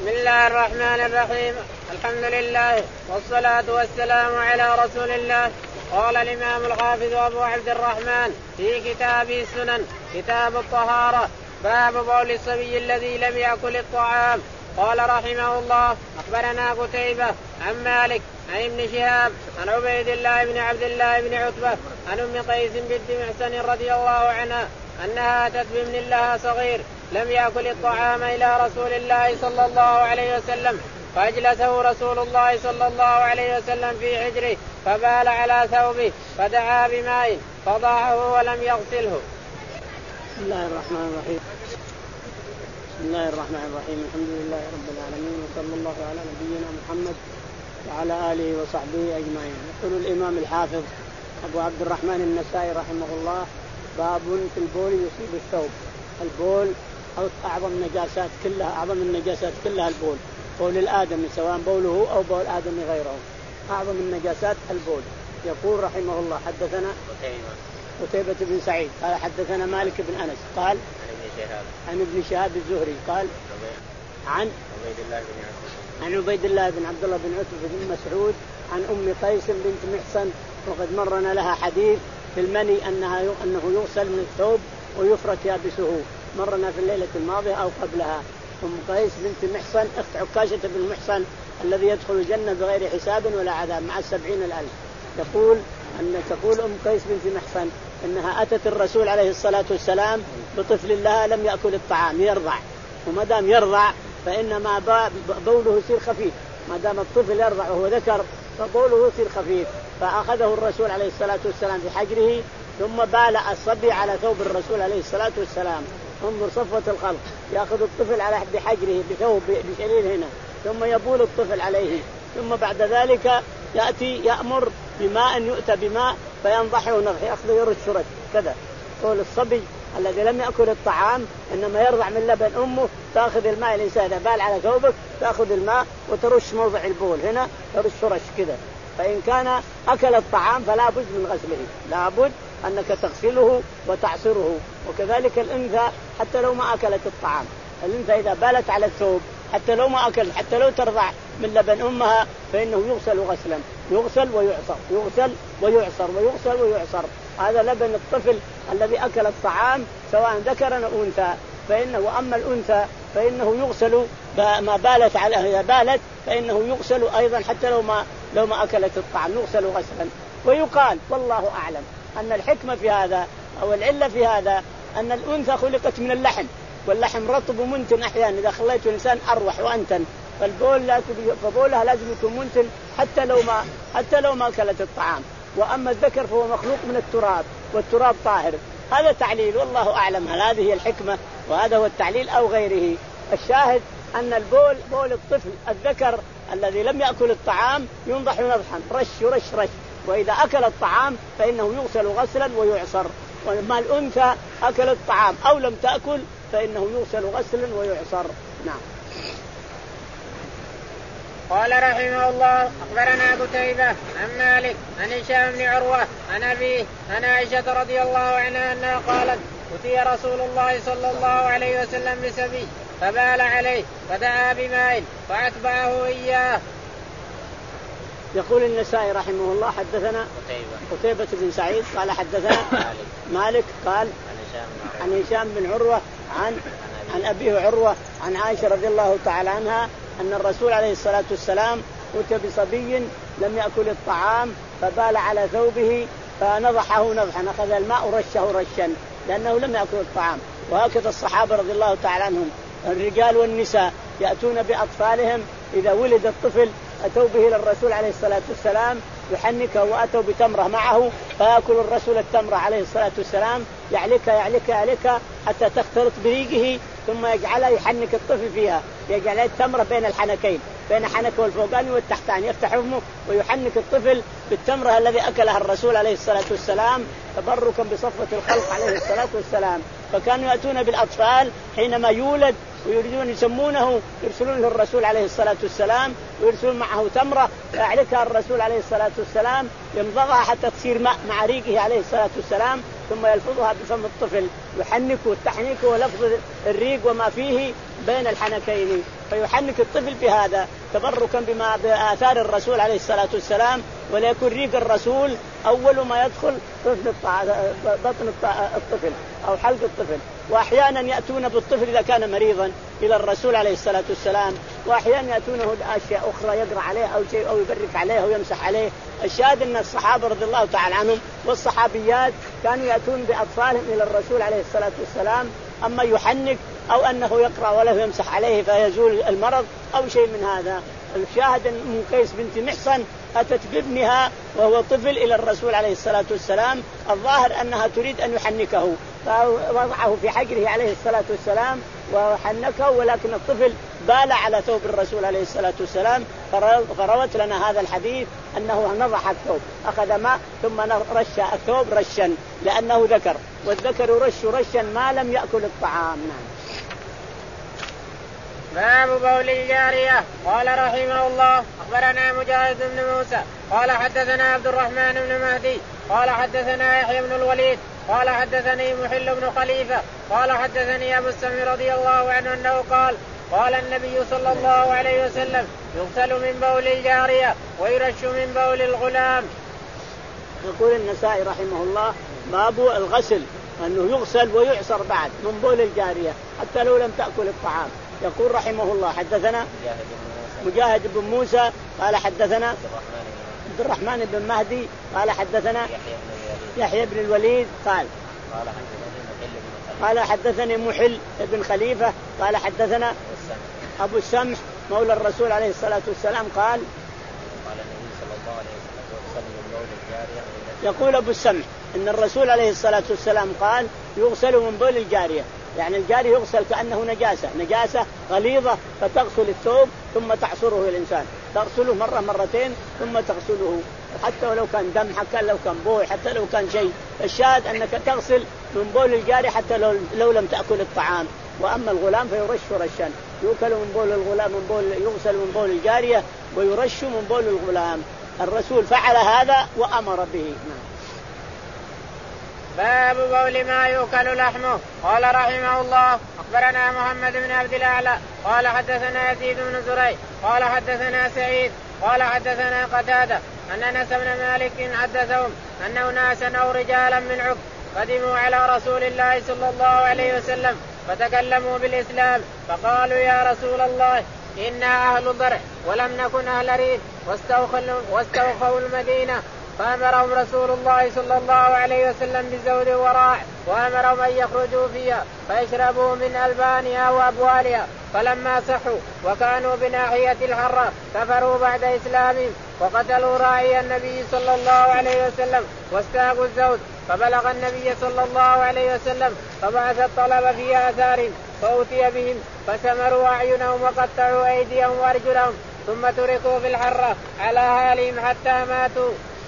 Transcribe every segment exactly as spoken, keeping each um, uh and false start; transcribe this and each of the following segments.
بسم الله الرحمن الرحيم. الحمد لله والصلاة والسلام على رسول الله. قال الإمام الحافظ أبو عبد الرحمن في كتابه السنن كتاب الطهارة باب بول الصبي الذي لم يأكل الطعام. قال رحمه الله أخبرنا قتيبة عن مالك عن ابن شهاب عن عبيد الله بن عبد الله بن عتبة عن أم قيس بنت محصن رضي الله عنها أنها أتت بابن لها صغير لم يأكل الطعام إلى رسول الله صلى الله عليه وسلم فأجلسه رسول الله صلى الله عليه وسلم في حجره فبال على ثوبه فدعا بماء فضاعه ولم يغسله. بسم الله الرحمن الرحيم. بسم الله الرحمن الرحيم. الحمد لله رب العالمين وصلى الله على نبينا محمد وعلى آله وصحبه أجمعين. يقول الإمام الحافظ أبو عبد الرحمن النسائي رحمه الله باب في البول يصيب الثوب. البول أو أعظم النجاسات كلها أعظم النجاسات كلها البول، بول الآدمي سواء بوله أو بول آدمي غيره، أعظم النجاسات البول. يقول رحمه الله حدثنا قتيبة بن سعيد قال حدثنا مالك بن أنس قال عن ابن شهاب الزهري قال عن عبيد الله بن عتبة عن عبيد الله بن عبد الله بن عتبة بن مسعود عن أم قيس بنت محصن، وقد مرنا لها حديث في المني أنها أنه يغسل من الثوب ويفرك يابسه، مرنا في الليلة الماضية أو قبلها. أم قيس بنت محصن أخت عكاشة بن محصن الذي يدخل الجنة بغير حساب ولا عذاب مع السبعين الألف. يقول أن تقول أم قيس بنت محصن أنها أتت الرسول عليه الصلاة والسلام بطفل لها لم يأكل الطعام يرضع، وما دام يرضع فإنما بوله يصير خفيف، ما دام الطفل يرضع وهو ذكر فبوله يصير خفيف، فأخذه الرسول عليه الصلاة والسلام في حجره ثم بال الصبي على ثوب الرسول عليه الصلاة والسلام. انظر صفوة الخلق، يأخذ الطفل على بحجره بثوب بشليل هنا ثم يبول الطفل عليه، ثم بعد ذلك يأتي يأمر بماء يؤتى بماء فينضحه نضح يأخذ يرش رش كذا. قول الصبي الذي لم يأكل الطعام إنما يرضع من لبن أمه تأخذ الماء الإنسان بال على ثوبك تأخذ الماء وترش موضع البول هنا ترش رش كذا. فإن كان أكل الطعام فلا بد من غسله، لا بد أنك تغسله وتعصره. وكذلك الأنثى حتى لو ما أكلت الطعام، الأنثى إذا بالت على الثوب حتى لو ما أكل حتى لو ترضع من لبن أمها فإنه يغسل غسلا، يغسل ويعصر يغسل ويعصر ويغسل ويعصر. هذا لبن الطفل الذي أكل الطعام سواء ذكر أو أنثى، فإنه وأما الأنثى فإنه يغسل ما بالت على بالت فإنه يغسل أيضا حتى لو ما لو ما أكلت الطعام يغسل غسلا. ويقال والله أعلم أن الحكمة في هذا أو العلة في هذا أن الأنثى خلقت من اللحم، واللحم رطب ومنتن أحيانا إذا خليته الإنسان أروح وأنتن، فالبول لازم فبولها لازم يكون منتن حتى لو ما حتى لو ما أكلت الطعام. وأما الذكر فهو مخلوق من التراب والتراب طاهر. هذا تعليل والله أعلم هل هذه هي الحكمة وهذا هو التعليل أو غيره. الشاهد أن البول بول الطفل الذكر الذي لم يأكل الطعام ينضح نضحا رش رش رش، وإذا أكل الطعام فإنه يغسل غسلا ويعصر. وما الأنثى أكل الطعام أو لم تأكل فإنه يغسل غسلا ويعصر. نعم. قال رحمه الله أخبرنا قتيبة عن مالك عن هشام بن عروة عن أبيه عن عائشة رضي الله عنها أنها قالت أتي رسول الله صلى الله عليه وسلم بسبي فبال عليه فدعا بماء فأتبعه إياه. يقول النسائي رحمه الله حدثنا قتيبة بن سعيد قال حدثنا مالك قال عن هشام بن عروة عن عن أبيه عروة عن عائشة رضي الله تعالى عنها أن الرسول عليه الصلاة والسلام أتى بصبي لم يأكل الطعام فبال على ثوبه فنضحه نضحا، أخذ الماء ورشه رشا لأنه لم يأكل الطعام. وهكذا الصحابة رضي الله تعالى عنهم الرجال والنساء يأتون بأطفالهم إذا ولد الطفل أتوا به إلى الرسول عليه الصلاة والسلام يحنكه، وأتوا بتمرة معه فيأكل الرسول التمرة عليه الصلاة والسلام يعلك يعلك يعلك حتى تختلط بريقه ثم يجعلها يحنك الطفل فيها، يجعل التمرة بين الحنكين بين حنكه الفوقاني والتحتاني يفتح فمه ويحنك الطفل بالتمرة الذي أكلها الرسول عليه الصلاة والسلام تبركا بصفوة الخلق عليه الصلاة والسلام. فكانوا يأتون بالأطفال حينما يولد ويريدون يسمونه يرسلون له الرسول عليه الصلاة والسلام ويرسلون معه تمرة يعلكها الرسول عليه الصلاة والسلام يمضغها حتى تصير ماء مع ريقه عليه الصلاة والسلام ثم يلفظها بفم الطفل، يحنك، والتحنيك هو لفظ الريق وما فيه بين الحنكين، فيحنك الطفل بهذا تبركا بما بآثار الرسول عليه الصلاة والسلام، ولا يكون ريق الرسول أول ما يدخل بطن الطفل أو حلق الطفل. وأحيانا يأتون بالطفل إذا كان مريضا إلى الرسول عليه الصلاة والسلام، وأحيانا يأتونه أشياء أخرى يقرأ عليه أو شيء أو يبرك عليه أو يمسح عليه. الشاهد أن الصحابة رضي الله تعالى عنهم والصحابيات كانوا يأتون بأطفالهم إلى الرسول عليه الصلاة والسلام، أما يحنك أو أنه يقرأ وله يمسح عليه فيزول المرض أو شيء من هذا. الشاهد أن أم قيس بنت محصن أتت بابنها وهو طفل إلى الرسول عليه الصلاة والسلام، الظاهر أنها تريد أن يحنكه، فوضعه في حجره عليه الصلاة والسلام وحنكه، ولكن الطفل بال على ثوب الرسول عليه الصلاة والسلام. فروت لنا هذا الحديث أنه نضح الثوب، أخذ ماء ثم رش الثوب رشا، لأنه ذكر، والذكر يرش رشا ما لم يأكل الطعام. نعم. باب بول الجارية. قال رحمه الله أخبرنا مجاهد بن موسى قال حدثنا عبد الرحمن بن مهدي قال حدثنا يحيى بن الوليد قال حدثني محل بن خليفة قال حدثني أبو السمع رضي الله عنه أنه قال قال النبي صلى الله عليه وسلم يغسل من بول الجارية ويرش من بول الغلام. يقول النسائي رحمه الله باب الغسل، أنه يغسل ويعصر بعد من بول الجارية حتى لو لم تأكل الطعام. يقول رحمه الله حدثنا مجاهد بن موسى قال حدثنا عبد الرحمن بن مهدي قال حدثنا يحيى بن الوليد قال قال حدثني محل بن خليفة قال حدثنا أبو السمح مولى الرسول عليه الصلاة والسلام قال يقول أبو السمح إن الرسول عليه الصلاة والسلام قال يغسل من بول الجارية، يعني الجاري يغسل كأنه نجاسة نجاسة غليظة، فتغسل الثوب ثم تعصره الإنسان، تغسله مرة مرتين ثم تغسله، حتى ولو كان دم، حتى لو كان بول، حتى لو كان شيء. الشاهد أنك تغسل من بول الجاري حتى لو, لو لم تأكل الطعام. وأما الغلام فيرش رشا، يؤكل من بول الغلام من بول يغسل من بول الجارية ويرش من بول الغلام. الرسول فعل هذا وأمر به. باب بول ما يؤكل لحمه. قال رحمه الله أخبرنا محمد بن عبد الأعلى قال حدثنا يزيد بن زريع قال حدثنا سعيد قال حدثنا قتادة أن أنس بن مالك حدثهم أن أناسا أو رجالا من عك قدموا على رسول الله صلى الله عليه وسلم فتكلموا بالإسلام، فقالوا يا رسول الله إنا أهل ضرع ولم نكن أهل ريف واستوخوا المدينة، فأمرهم رسول الله صلى الله عليه وسلم بالزود وراع، وأمرهم أن يخرجوا فيها فيشربوا من ألبانها وأبوالها، فلما صحوا وكانوا بناحية الحرة كفروا بعد إسلامهم وقتلوا راعي النبي صلى الله عليه وسلم واستاقوا الزود، فبلغ النبي صلى الله عليه وسلم فبعث الطلب في آثارهم فأتي بهم فسمروا أعينهم وقطعوا أيديهم وأرجلهم ثم تركوا في الحرة على حالهم حتى ماتوا.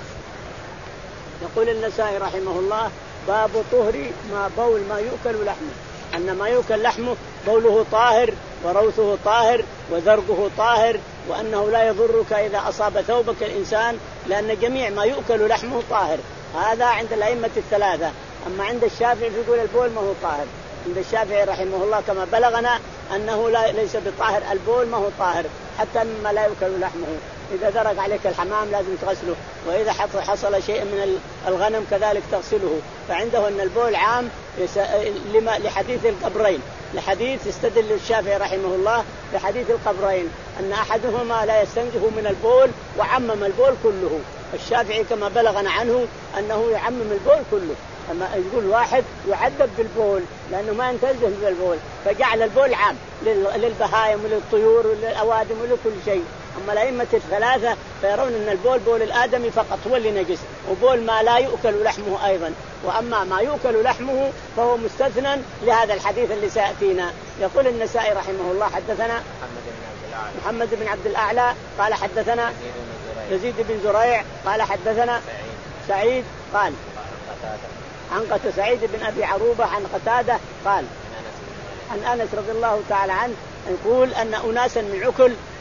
يقول النسائي رحمه الله باب طهر ما بول ما يؤكل لحمه، أن ما يؤكل لحمه بوله طاهر وروثه طاهر وذرقه طاهر، وأنه لا يضرك إذا أصاب ثوبك الإنسان، لأن جميع ما يؤكل لحمه طاهر. هذا عند الأئمة الثلاثة. أما عند الشافعي يقول البول ما هو طاهر، عند الشافعي رحمه الله كما بلغنا أنه لا ليس بطاهر، البول ما هو طاهر حتى مما لا يؤكل لحمه. إذا درق عليك الحمام لازم تغسله، وإذا حصل شيء من الغنم كذلك تغسله. فعنده أن البول عام لحديث القبرين، لحديث استدل الشافعي رحمه الله بحديث القبرين أن أحدهما لا يستنزه من البول وعمم البول كله. الشافعي كما بلغنا عنه أنه يعمم البول كله، أما يقول واحد يعذب بالبول لأنه ما ينتزه بالبول، فجعل البول عام للبهائم وللطيور وللأوادم ولكل شيء. أما الأئمة الثلاثة فيرون أن البول بول الآدمي فقط هو اللي نجس، وبول ما لا يؤكل لحمه أيضا، وأما ما يؤكل لحمه فهو مستثنى لهذا الحديث اللي سيأتينا. يقول النسائي رحمه الله حدثنا محمد بن عبد الأعلى قال حدثنا يزيد بن زريع قال حدثنا سعيد قال عن قتادة سعيد بن أبي عروبة عن قتادة قال عن أنس رضي الله تعالى عنه يقول أن أناسا من عكل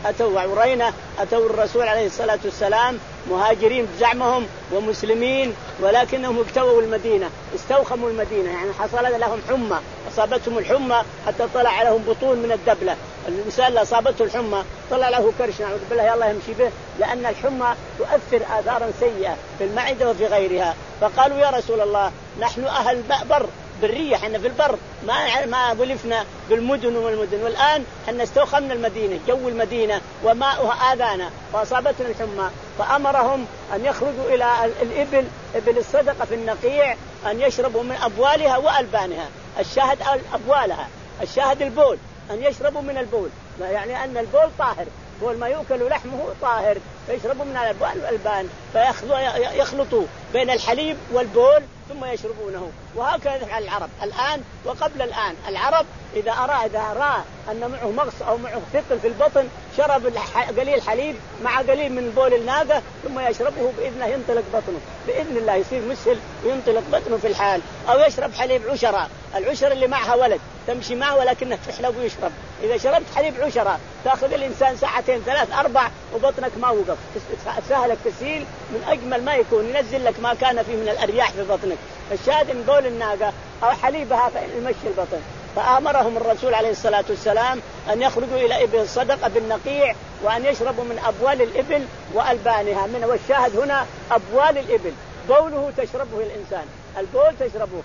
أتوا وعرينة أتوا الرسول عليه الصلاة والسلام مهاجرين بزعمهم ومسلمين، ولكنهم ابتووا المدينة، استوخموا المدينة، يعني حصل لهم حمى، أصابتهم الحمى حتى طلع لهم بطون من الدبلة. الإنسان اللي أصابته الحمى طلع له كرش نعوذ بالله يلا يمشي به، لأن الحمى تؤثر آثارا سيئة في المعدة وفي غيرها. فقالوا يا رسول الله نحن أهل بر بالرية، احنا في البر ما ما ولفنا بالمدن والمدن، والآن احنا استوخمنا المدينة، جو المدينة وماؤها آذانا وأصابتنا الحمى. فأمرهم أن يخرجوا إلى الإبل، إبل الصدقة في النقيع، أن يشربوا من أبوالها وألبانها. الشاهد أبوالها، الشاهد البول، أن يشربوا من البول، يعني أن البول طاهر، بول ما يؤكل لحمه طاهر، فيشربوا من الأبوال والألبان، فيخلطوا بين الحليب والبول ثم يشربونه. وهكذا يفعل العرب الآن وقبل الآن. العرب إذا أراد إذا رأى أن معه مغص أو معه ثقل في البطن شرب قليل حليب مع قليل من بول الناقة ثم يشربه بإذنه ينطلق بطنه بإذن الله، يصير مسهل وينطلق بطنه في الحال. أو يشرب حليب عشرة، العشرة اللي معها ولد تمشي معه ولكنه تحلب ويشرب. إذا شربت حليب عشرة تأخذ الإنسان ساعتين ثلاث أربع وبطنك ما وقف، سهل التسهيل من أجمل ما يكون، ينزل لك ما كان فيه من الأرياح في بطنك. الشاهد من بول الناقة أو حليبها يمشي البطن. فأمرهم الرسول عليه الصلاة والسلام أن يخرجوا إلى إبل الصدقة بالنقيع وأن يشربوا من أبوال الإبل وألبانها. من والشاهد هنا أبوال الإبل، بوله تشربه الإنسان، البول تشربه.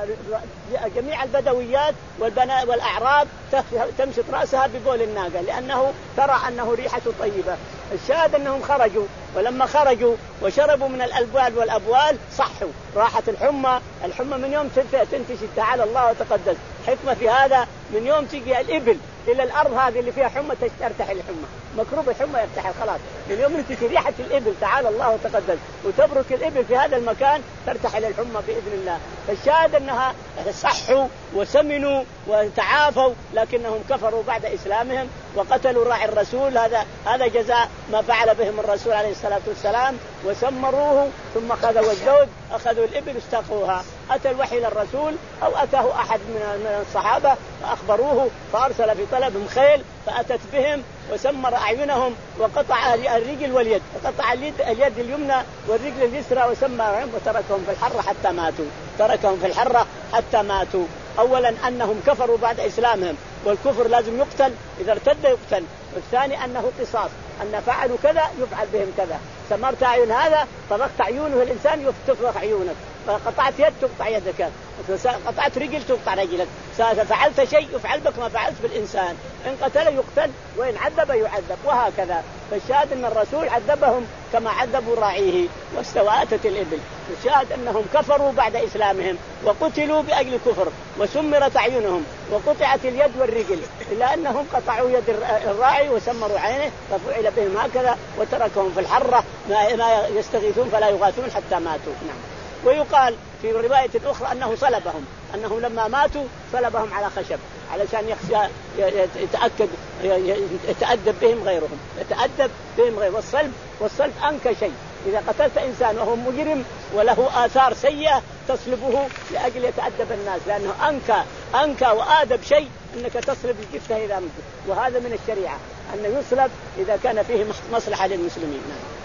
جميع البدويات والأعراب تمشط رأسها ببول الناقة لأنه ترى أنه ريحة طيبة. الشاهد أنهم خرجوا، ولما خرجوا وشربوا من الألبال والأبوال صحوا، راحت الحمى. الحمى من يوم تنتشي تعالى الله وتقدس، حكمة في هذا، من يوم تجي الإبل إلى الأرض هذه اللي فيها حمى ترتحل الحمى، مكروب الحمى يرتحل خلاص. من يوم تجي ريحة الإبل تعالى الله وتقدس وتبرك الإبل في هذا المكان ترتحل الحمى بإذن الله. فالشاهد أنها صحوا وسمنوا وتعافوا، لكنهم كفروا بعد إسلامهم وقتلوا راعي الرسول. هذا هذا جزاء ما فعل بهم الرسول عليه الصلاة والسلام، وسمروه ثم أخذوا الزود، أخذوا الإبل استاقوها. أتى الوحي للرسول أو أتاه أحد من الصحابة فأخبروه، فأرسل في طلبهم خيل فأتت بهم وسمر أعينهم وقطع الرجل واليد، قطع اليد, اليد اليمنى والرجل اليسرى وسمرهم وتركهم في الحرة حتى ماتوا، تركهم في الحرة حتى ماتوا. أولا أنهم كفروا بعد إسلامهم، والكفر لازم يقتل، إذا ارتد يقتل. والثاني أنه قصاص، أن فعلوا كذا يفعل بهم كذا. سمرت أعين هذا طبقت عيونه الإنسان يفتح عيونك، فقطعت يد تقطع يدك، قطعت رجل تقطع رجلك، فعلت شيء يفعل بك ما فعلت بالإنسان. إن قتل يقتل وإن عذب يعذب، وهكذا. فالشاهد أن الرسول عذبهم كما عذبوا راعيه واستواتت الإبل. الشاهد أنهم كفروا بعد إسلامهم وقتلوا بأجل كفر، وسمرت أعينهم وقطعت اليد والرجل، إلا أنهم قطعوا يد الراعي وسمروا عينه ففعل بهم هكذا وتركهم في الحرة ما يستغيثون فلا يغاثون حتى ماتوا. نعم. ويقال في رواية أخرى أنه صلبهم، أنهم لما ماتوا صلبهم على خشب علشان يخشى يتأكد يتأدب بهم غيرهم، يتأدب بهم غيرهم. والصلب والصلب أنكى شيء، إذا قتلت إنسان وهو مجرم وله آثار سيئة تصلبه لأجل يتأدب الناس، لأنه أنكى أنكى وآدب شيء أنك تصلب الجثة إذا مت، وهذا من الشريعة أن يصلب إذا كان فيه مصلحة للمسلمين.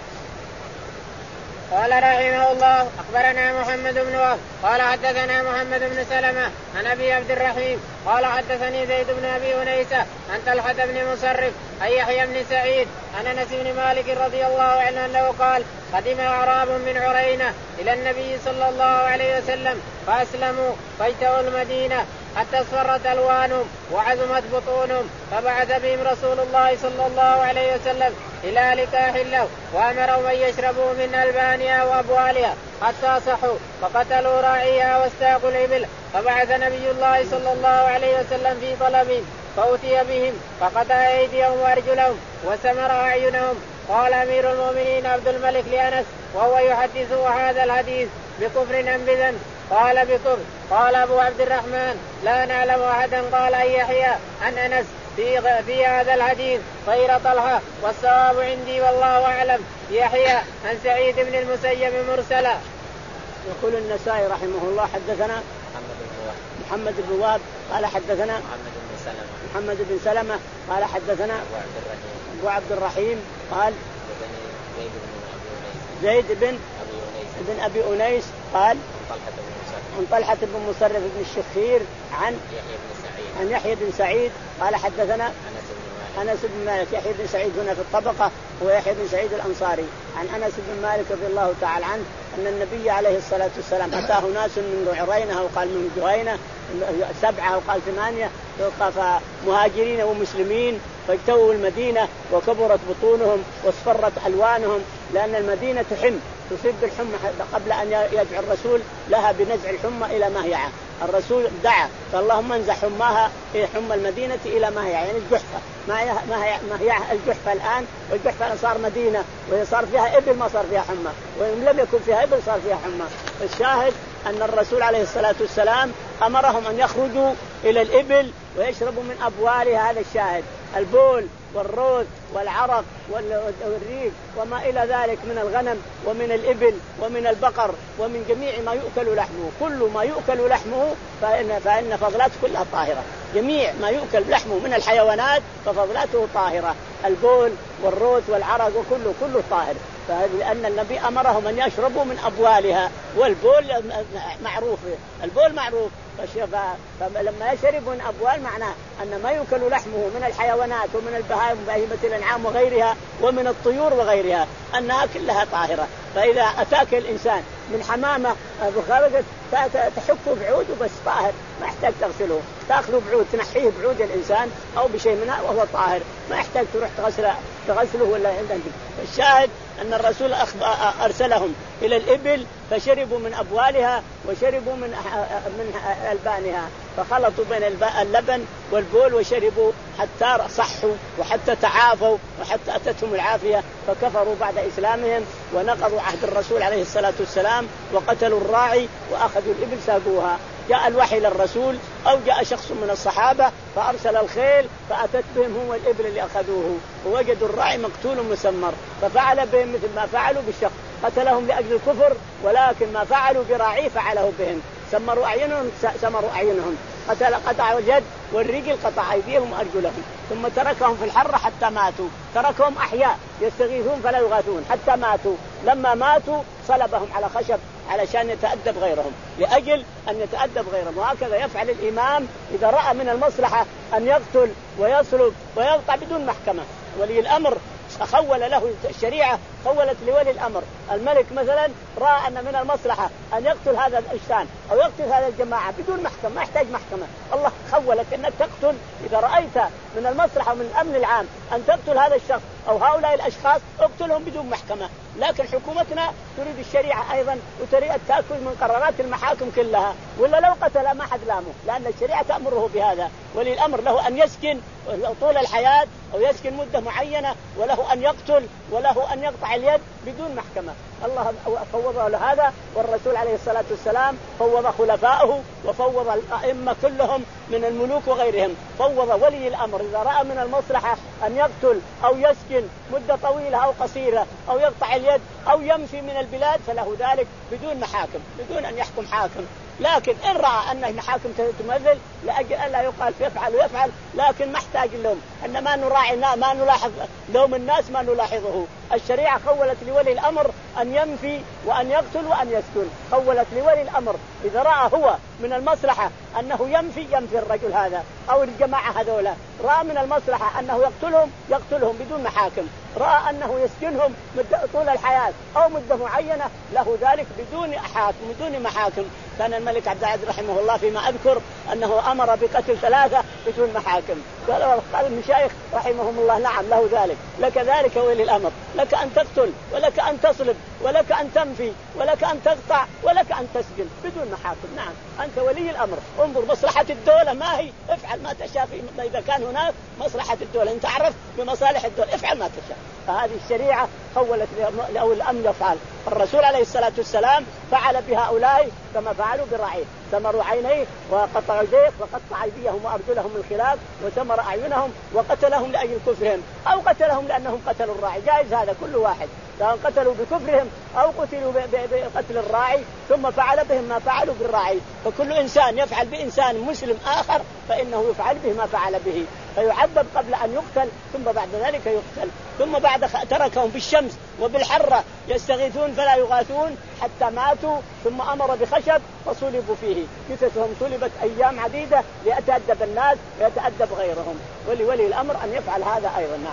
قال رحمه الله أخبرنا محمد بن وهب قال حدثنا محمد بن سلمة عن أبي عبد الرحيم قال حدثني زيد بن أبي أنيسة عن طلحة بن مصرف عن يحيى بن سعيد عن أنس بن مالك رضي الله عنه أنه قال قدم أعراب من عرينة إلى النبي صلى الله عليه وسلم فأسلموا فاجتووا المدينة حتى اصفرت ألوانهم وعزمت بطونهم، فبعث بهم رسول الله صلى الله عليه وسلم إلى لكاح له وأمرهم أن يشربوا من ألبانها وأبوالها حتى صحوا، فقتلوا راعيها واستاقوا الإبل. فبعث نبي الله صلى الله عليه وسلم في طلبهم فأتي بهم فقطع أيديهم وأرجلهم وسمر أعينهم. قال أمير المؤمنين عبد الملك لأنس وهو يحدث هذا الحديث بكفر أم بذنب؟ قال بكفر. قال أبو عبد الرحمن لا نعلم أحدا قال أن يحيى عن أنس في, في هذا الحديث غير طلحة، والصواب عندي والله أعلم يحيى عن سعيد بن المسيب مرسلا. يقول النسائي رحمه الله حدثنا محمد بن وهب قال حدثنا محمد بن سلمة محمد بن سلمة قال حدثنا أبو عبد الرحيم قال زيد بن ابن أبي أنيس قال عن طلحة بن مصرف بن الشخير عن عن يحيى بن سعيد قال حدثنا أنس بن مالك. يحيى بن سعيد هنا في الطبقة هو يحيى بن سعيد الأنصاري عن أنس بن مالك رضي الله تعالى عنه أن النبي عليه الصلاة والسلام أتاه ناس من عرينة وقال من جهينة سبعة وقال ثمانية مهاجرين ومسلمين فاجتووا المدينة وكبرت بطونهم واصفرت ألوانهم لأن المدينة تحم تصيب بالحمى قبل أن يدعو الرسول لها بنزع الحمى إلى مهيعة. الرسول دعا فاللهم انزع حماها إلى حمى المدينة إلى مهيعة يعني الجحفة مهيعة الجحفة الآن والجحفة الآن صار مدينة وصار فيها إبل ما صار فيها حمى وإن لم يكن فيها إبل صار فيها حمى. الشاهد أن الرسول عليه الصلاة والسلام أمرهم أن يخرجوا إلى الإبل ويشربوا من أبوالها. هذا الشاهد البول والروث والعرق والريق وما إلى ذلك من الغنم ومن الإبل ومن البقر ومن جميع ما يؤكل لحمه. كل ما يؤكل لحمه فإن, فإن فضلاته كلها طاهرة. جميع ما يؤكل لحمه من الحيوانات ففضلاته طاهرة. البول والروث والعرق وكله كله طاهر لأن النبي أمرهم أن يشربوا من أبوالها. والبول معروف البول معروف فلما يشربوا من أبوال معناه أن ما يؤكل لحمه من الحيوانات ومن البهائم وبهيمة الأنعام وغيرها ومن الطيور وغيرها أنها كلها طاهرة. فإذا أتاك الإنسان من حمامة خرجت تحكه بعود وبس طاهر ما يحتاج تغسله. تأخذه بعود تنحيه بعود الإنسان أو بشيء منها وهو طاهر ما يحتاج تروح تغسله تغسله ولا عندك. الشاهد أن الرسول أرسلهم إلى الإبل فشربوا من أبوالها وشربوا من من ألبانها فخلطوا بين اللبن والبول وشربوا حتى صحوا وحتى تعافوا وحتى أتتهم العافية فكفروا بعد إسلامهم ونقضوا عهد الرسول عليه الصلاة والسلام وقتلوا الراعي وأخذوا الإبل ساقوها. جاء الوحي للرسول أو جاء شخص من الصحابة فأرسل الخيل فأتت بهم هم الإبل اللي أخذوه ووجدوا الراعي مقتول مسمر ففعل بهم مثل ما فعلوا بالشخص قتلهم لأجل الكفر ولكن ما فعلوا براعي فعله بهم سمروا أعينهم سمروا أعينهم قتل قطع اليد والرجل قطع أيديهم وأرجلهم ثم تركهم في الحر حتى ماتوا. تركهم أحياء يستغيثون فلا يغاثون حتى ماتوا. لما ماتوا صلبهم على خشب علشان يتأدب غيرهم لأجل أن يتأدب غيرهم. وهكذا يفعل الإمام إذا رأى من المصلحة أن يقتل ويصلب ويقطع بدون محكمة. ولي الأمر خول له الشريعة خولت لولي الأمر. الملك مثلا رأى أن من المصلحة أن يقتل هذا الإنسان أو يقتل هذا الجماعة بدون محكمة ما يحتاج محكمة. الله خولك أنك تقتل إذا رأيت من المصلحة ومن الأمن العام أن تقتل هذا الشخص أو هؤلاء الأشخاص اقتلهم بدون محكمة. لكن حكومتنا تريد الشريعة أيضا وتريد تأكل من قرارات المحاكم كلها ولا لو قتل ما حد لامه لأن الشريعة تأمره بهذا. ولي الأمر له أن يسكن طول الحياة أو يسكن مدة معينة وله أن يقتل وله أن يقطع اليد بدون محكمة. الله فوضه لهذا والرسول عليه الصلاة والسلام فوض خلفائه وفوض الأئمة كلهم من الملوك وغيرهم. فوض ولي الأمر إذا رأى من المصلحة أن يقتل أو يسكن مدة طويلة أو قصيرة أو يقطع اليد أو يمشي من البلاد فله ذلك بدون محاكم بدون أن يحكم حاكم. لكن إن رأى أن المحاكم تمثل لأجل أن لا يقال يفعل ويفعل لكن ما احتاج لهم أن ما نراعي ما نلاحظ لوم الناس ما نلاحظه. الشريعة خولت لولي الأمر أن ينفي وأن يقتل وأن يسكن. خولت لولي الأمر إذا رأى هو من المصلحة أنه ينفي ينفي الرجل هذا أو الجماعة هذولا. رأى من المصلحة أنه يقتلهم يقتلهم بدون محاكم. رأى أنه يسكنهم طول الحياة أو مدة معينة له ذلك بدون حاكم بدون محاكم. كان الملك عبد العزيز رحمه الله فيما أذكر أنه أمر بقتل ثلاثة بدون محاكم. قال المشايخ رحمهم الله نعم له ذلك. لك ذلك ولي الأمر لك أن تقتل ولك أن تصلب ولك أن تنفي ولك أن تقطع ولك أن تسجن بدون محاكم. نعم أنت ولي الأمر انظر مصلحة الدولة ما هي افعل ما تشاء. إذا كان هناك مصلحة الدولة أنت عرفت بمصالح الدولة افعل ما تشاء. فهذه الشريعة خولت له الأمن يفعل. الرسول عليه الصلاة والسلام فعل بهؤلاء كما فعلوا براعيه سمروا عينيه وقطعوا يديه وقطع أيديهم وأرجلهم من خلاف وسمر أعينهم وقتلهم لأجل كفرهم أو قتلهم لأنهم قتلوا الراعي. جائز هذا كل واحد سواء قتلوا بكفرهم أو قتلوا بقتل الراعي ثم فعل بهم ما فعلوا بالراعي. فكل إنسان يفعل بإنسان مسلم آخر فإنه يفعل به ما فعل به، فيعذب قبل أن يقتل ثم بعد ذلك يقتل. ثم بعد تركهم بالشمس وبالحرة يستغيثون فلا يغاثون حتى ماتوا، ثم أمر بخشب فصلبوا فيه. جثثهم صلبت أيام عديدة ليتأدب الناس ويتأدب غيرهم، ولولي الأمر أن يفعل هذا أيضا. نعم.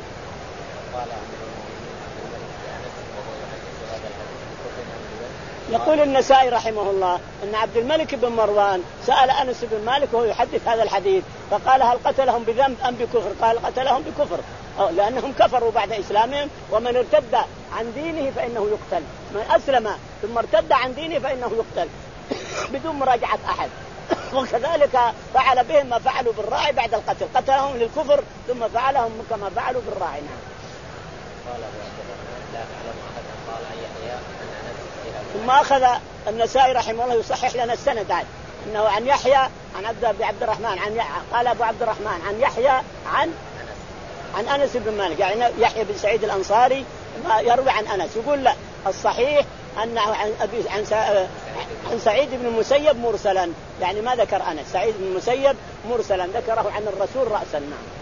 يقول النسائي رحمه الله أن عبد الملك بن مروان سأل أنس بن مالك وهو يحدث هذا الحديث فقال هل قتلهم بذنب أم بكفر؟ قال قتلهم بكفر، لأنهم كفروا بعد إسلامهم، ومن ارتد عن دينه فإنه يقتل، من أسلم ثم ارتد عن دينه فإنه يقتل بدون مراجعة أحد. وكذلك فعل بهم ما فعلوا بالراعي بعد القتل، قتلهم للكفر ثم فعلهم كما فعلوا بالراعي. ثم أخذ النسائي رحمه الله يصحح لنا السند عن أنه عن يحيى عن عبد الرحمن عن يحيى قال أبو عبد الرحمن عن يحيى عن عن أنس بن مالك، يعني يحيى بن سعيد الأنصاري ما يروي عن أنس. يقول لا الصحيح أنه عن أبي عن عن سعيد بن المسيب مرسلا، يعني ما ذكر أنس، سعيد بن المسيب مرسلا ذكره عن الرسول رأسا،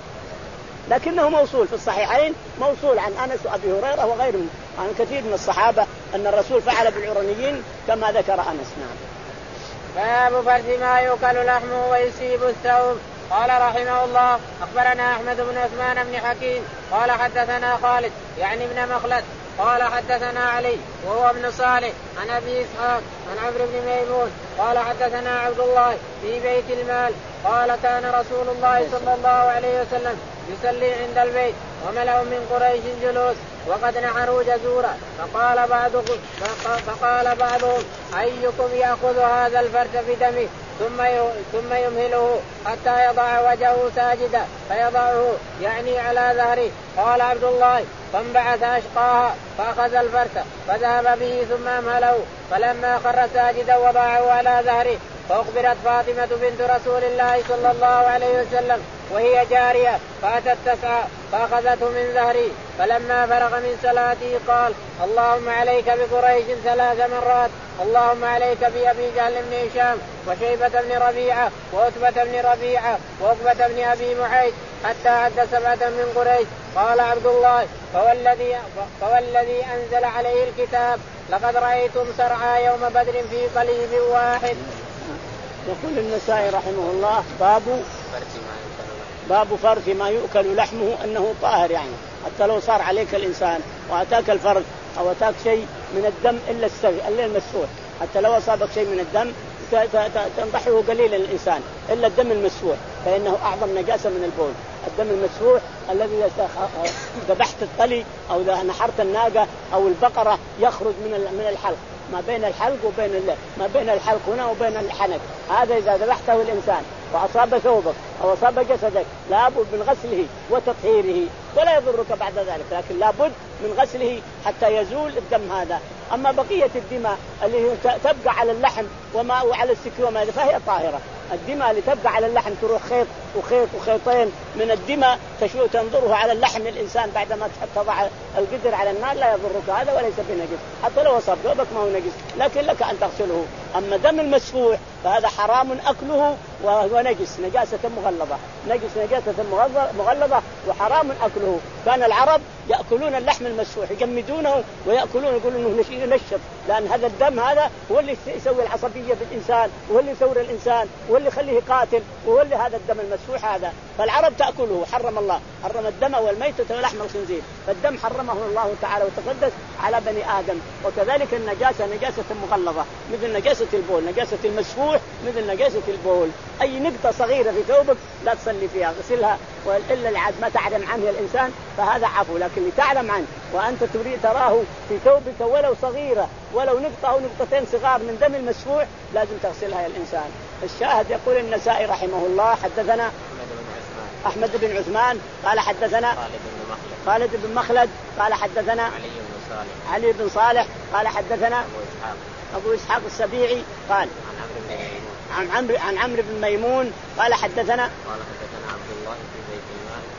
لكنه موصول في الصحيحين، موصول عن أنس وأبي هريرة وغيرهم عن كثير من الصحابة أن الرسول فعل بالعرنيين كما ذكر أنس. نعم. باب فرد ما يؤكل لحمه ويصيب الثوب. قال رحمه الله أخبرنا أحمد بن عثمان بن حكيم قال حدثنا خالد يعني ابن مخلد قال حدثنا علي وهو ابن صالح عن أبي إسحاق عن عمرو بن ميمون قال حدثنا عبد الله في بيت المال قال كان رسول الله صلى الله عليه وسلم يصلي عند البيت وملأ من قريش جلوس وقد نحروا جزورا، فقال بعضهم فقال بعضهم أيكم يأخذ هذا الفرد بدمه ثم ثم يمهله حتى يضع وجهه ساجدا فيضعه يعني على ظهره. قال عبد الله فانبعث أشقاها فأخذ الفرد فذهب به ثم أمهله، فلما خر ساجدا وضعه على ظهره. فأخبرت فاطمة بنت رسول الله صلى الله عليه وسلم وهي جارية فأتت تسعى فأخذته من ظهري، فلما فرغ من صلاته قال اللهم عليك بقريش ثلاث مرات، اللهم عليك بأبي جهل بن هشام وشيبة بن ربيعة وعتبة بن ربيعة وعقبة بن أبي معيط حتى عد سبعة من قريش. قال عبد الله فوالذي, فوالذي أنزل عليه الكتاب لقد رأيتم سرعى يوم بدر في قليب واحد. يقول النسائي رحمه الله باب باب فرث ما يؤكل لحمه أنه طاهر، يعني حتى لو صار عليك الإنسان وأتاك الفرث أو أتاك شيء من الدم إلا السوي إلا المسفوح، حتى لو أصابك شيء من الدم تنضحه قليلا الإنسان إلا الدم المسفوح فإنه أعظم نجاسة من البول. الدم المسفوح الذي ذبحت الطلي أو نحرت الناقة أو البقرة يخرج من من الحلق، ما بين الحلق وبين اللحم، ما بين الحلق هنا وبين الحنك، هذا إذا ذبحته الإنسان وأصاب ثوبك أو أصاب جسدك لابد من غسله وتطهيره ولا يضرك بعد ذلك، لكن لابد من غسله حتى يزول الدم هذا. أما بقية الدماء اللي تبقى على اللحم وما وعلى السكيوم هذه فهي طاهرة. الدماء اللي تبقى على اللحم تروح خيط وخيط وخيطين من الدماء تشو تنظره على اللحم الإنسان بعدما تضع القدر على النار لا يضرك هذا وليس بنجس، حتى لو أصاب ثوبك ما هو نجس لكن لك أن تغسله. أما دم المسفوح فهذا حرام أكله وهو نجس نجاسة مغلظة، نجس نجاسة مغلظة وحرام أكله. كان العرب يأكلون اللحم المسفوح يجمدونه ويأكلون يقولون إنه ينشف، لأن هذا الدم هذا هو اللي يسوي العصبية في الإنسان وهو اللي يثور الإنسان وهو اللي يخليه قاتل وهو اللي هذا الدم المسفوح هذا. فالعرب تأكله، حرم الله حرم الدم والميتة ولحم الخنزير، فالدم حرمه الله تعالى وتقدس على بني آدم. وكذلك النجاسة نجاسة مغلظة مثل نجاسة البول، نجاسة المسفوح مثل نجاسة البول. أي نقطة صغيرة في ثوبك لا تصلي فيها، غسلها، وإلا العاد ما تعلم عنه الإنسان فهذا عفو، لكن لتعلم عنه وأنت تريد تراه في ثوبك ولو صغيرة ولو نقطة أو نقطتين صغار من دم المسفوح لازم تغسلها يا الإنسان. الشاهد يقول النسائي رحمه الله حدثنا أحمد بن عثمان قال حدثنا خالد بن مخلد قال حدثنا علي بن صالح, علي بن صالح قال حدثنا أبو إسحاق, أبو إسحاق السبيعي قال عن عمرو عن عمرو بن ميمون قال حدثنا قال حدثنا عبد الله في بيت المال قال كان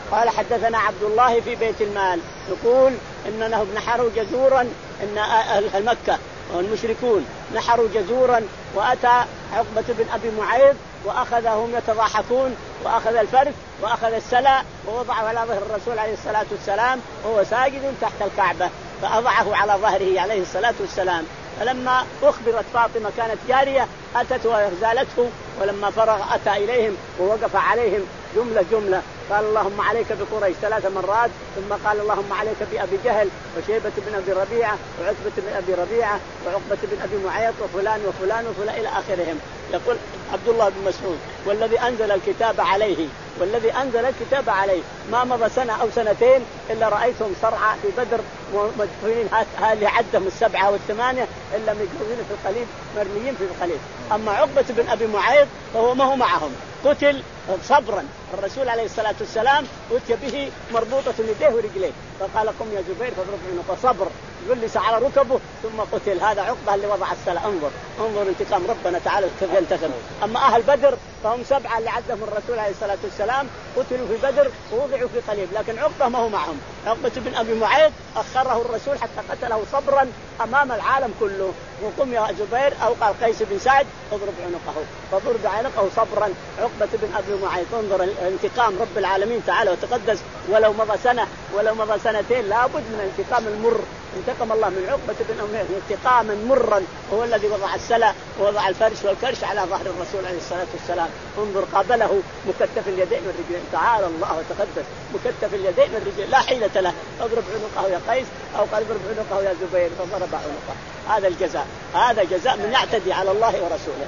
قال حدثنا عبد الله في بيت المال يقول إنه نحروا جزورا، إن أهل مكة والمشركون نحروا جزورا، وأتى عقبة بن أبي معيط وأخذهم يتضاحكون، وأخذ الفرس وأخذ السلع ووضعه على ظهر الرسول عليه الصلاة والسلام وهو ساجد تحت الكعبة، فأضعه على ظهره عليه الصلاة والسلام. فلما أخبرت فاطمة كانت جارية أتت وزالته، ولما فرغ أتى إليهم ووقف عليهم جملة جملة، قال اللهم عليك بقريش ثلاث مرات، ثم قال اللهم عليك بأبي جهل وشيبة بن أبي ربيعة وعتبة بن أبي ربيعة وعقبة بن أبي معيط وفلان وفلان وفلان إلى آخرهم. يقول عبد الله بن مسعود والذي أنزل الكتاب عليه والذي أنزل الكتاب عليه ما مضى سنة أو سنتين إلا رأيتهم صرعى في بدر مدفونين، هذه عدهم السبعة والثمانية إلا مجروحين في القليب مرميين في القليب. أما عقبة بن أبي معيط فهو ما هو معهم، قتل صبرا، الرسول عليه الصلاة والسلام أتي به مربوطة يديه ورجليه، فقال قم يا زبير فاضرب عنقه، صبر جلس على ركبه ثم قتل. هذا عقبة اللي وضع السلام. انظر انظر انتقام ربنا تعالى كيف ينتقم. أما أهل بدر فهم سبعة اللي عدهم الرسول عليه الصلاة والسلام قتلوا في بدر ووضعوا في قليب، لكن عقبة ما هو معهم. عقبة بن أبي معيط أخره الرسول حتى قتله صبرا أمام العالم كله، وقم يا زبير أو قال قيس بن سعد اضرب عنقه، فضرب عنقه صبرا عقبة بن أبي معيط. انظر انتقام رب العالمين تعالى وتقدس، ولو مضى سنة ولو مضى سنتين لابد من انتقام المر. انتقم الله من عقبة بن أبي معيط انتقاما مرا، وهو الذي وضع السلع ووضع الفرش والكرش على ظهر الرسول عليه الصلاة والسلام. انظر قابله مكتف اليدين والرجلين، تعالى الله وتقدس، مكتف اليدين والرجلين لا حيلة له، اضرب عنقه يا قيس أو قال اضرب عنقه يا زبير، فضرب عنقه. هذا الجزاء، هذا جزاء من يعتدي على الله ورسوله.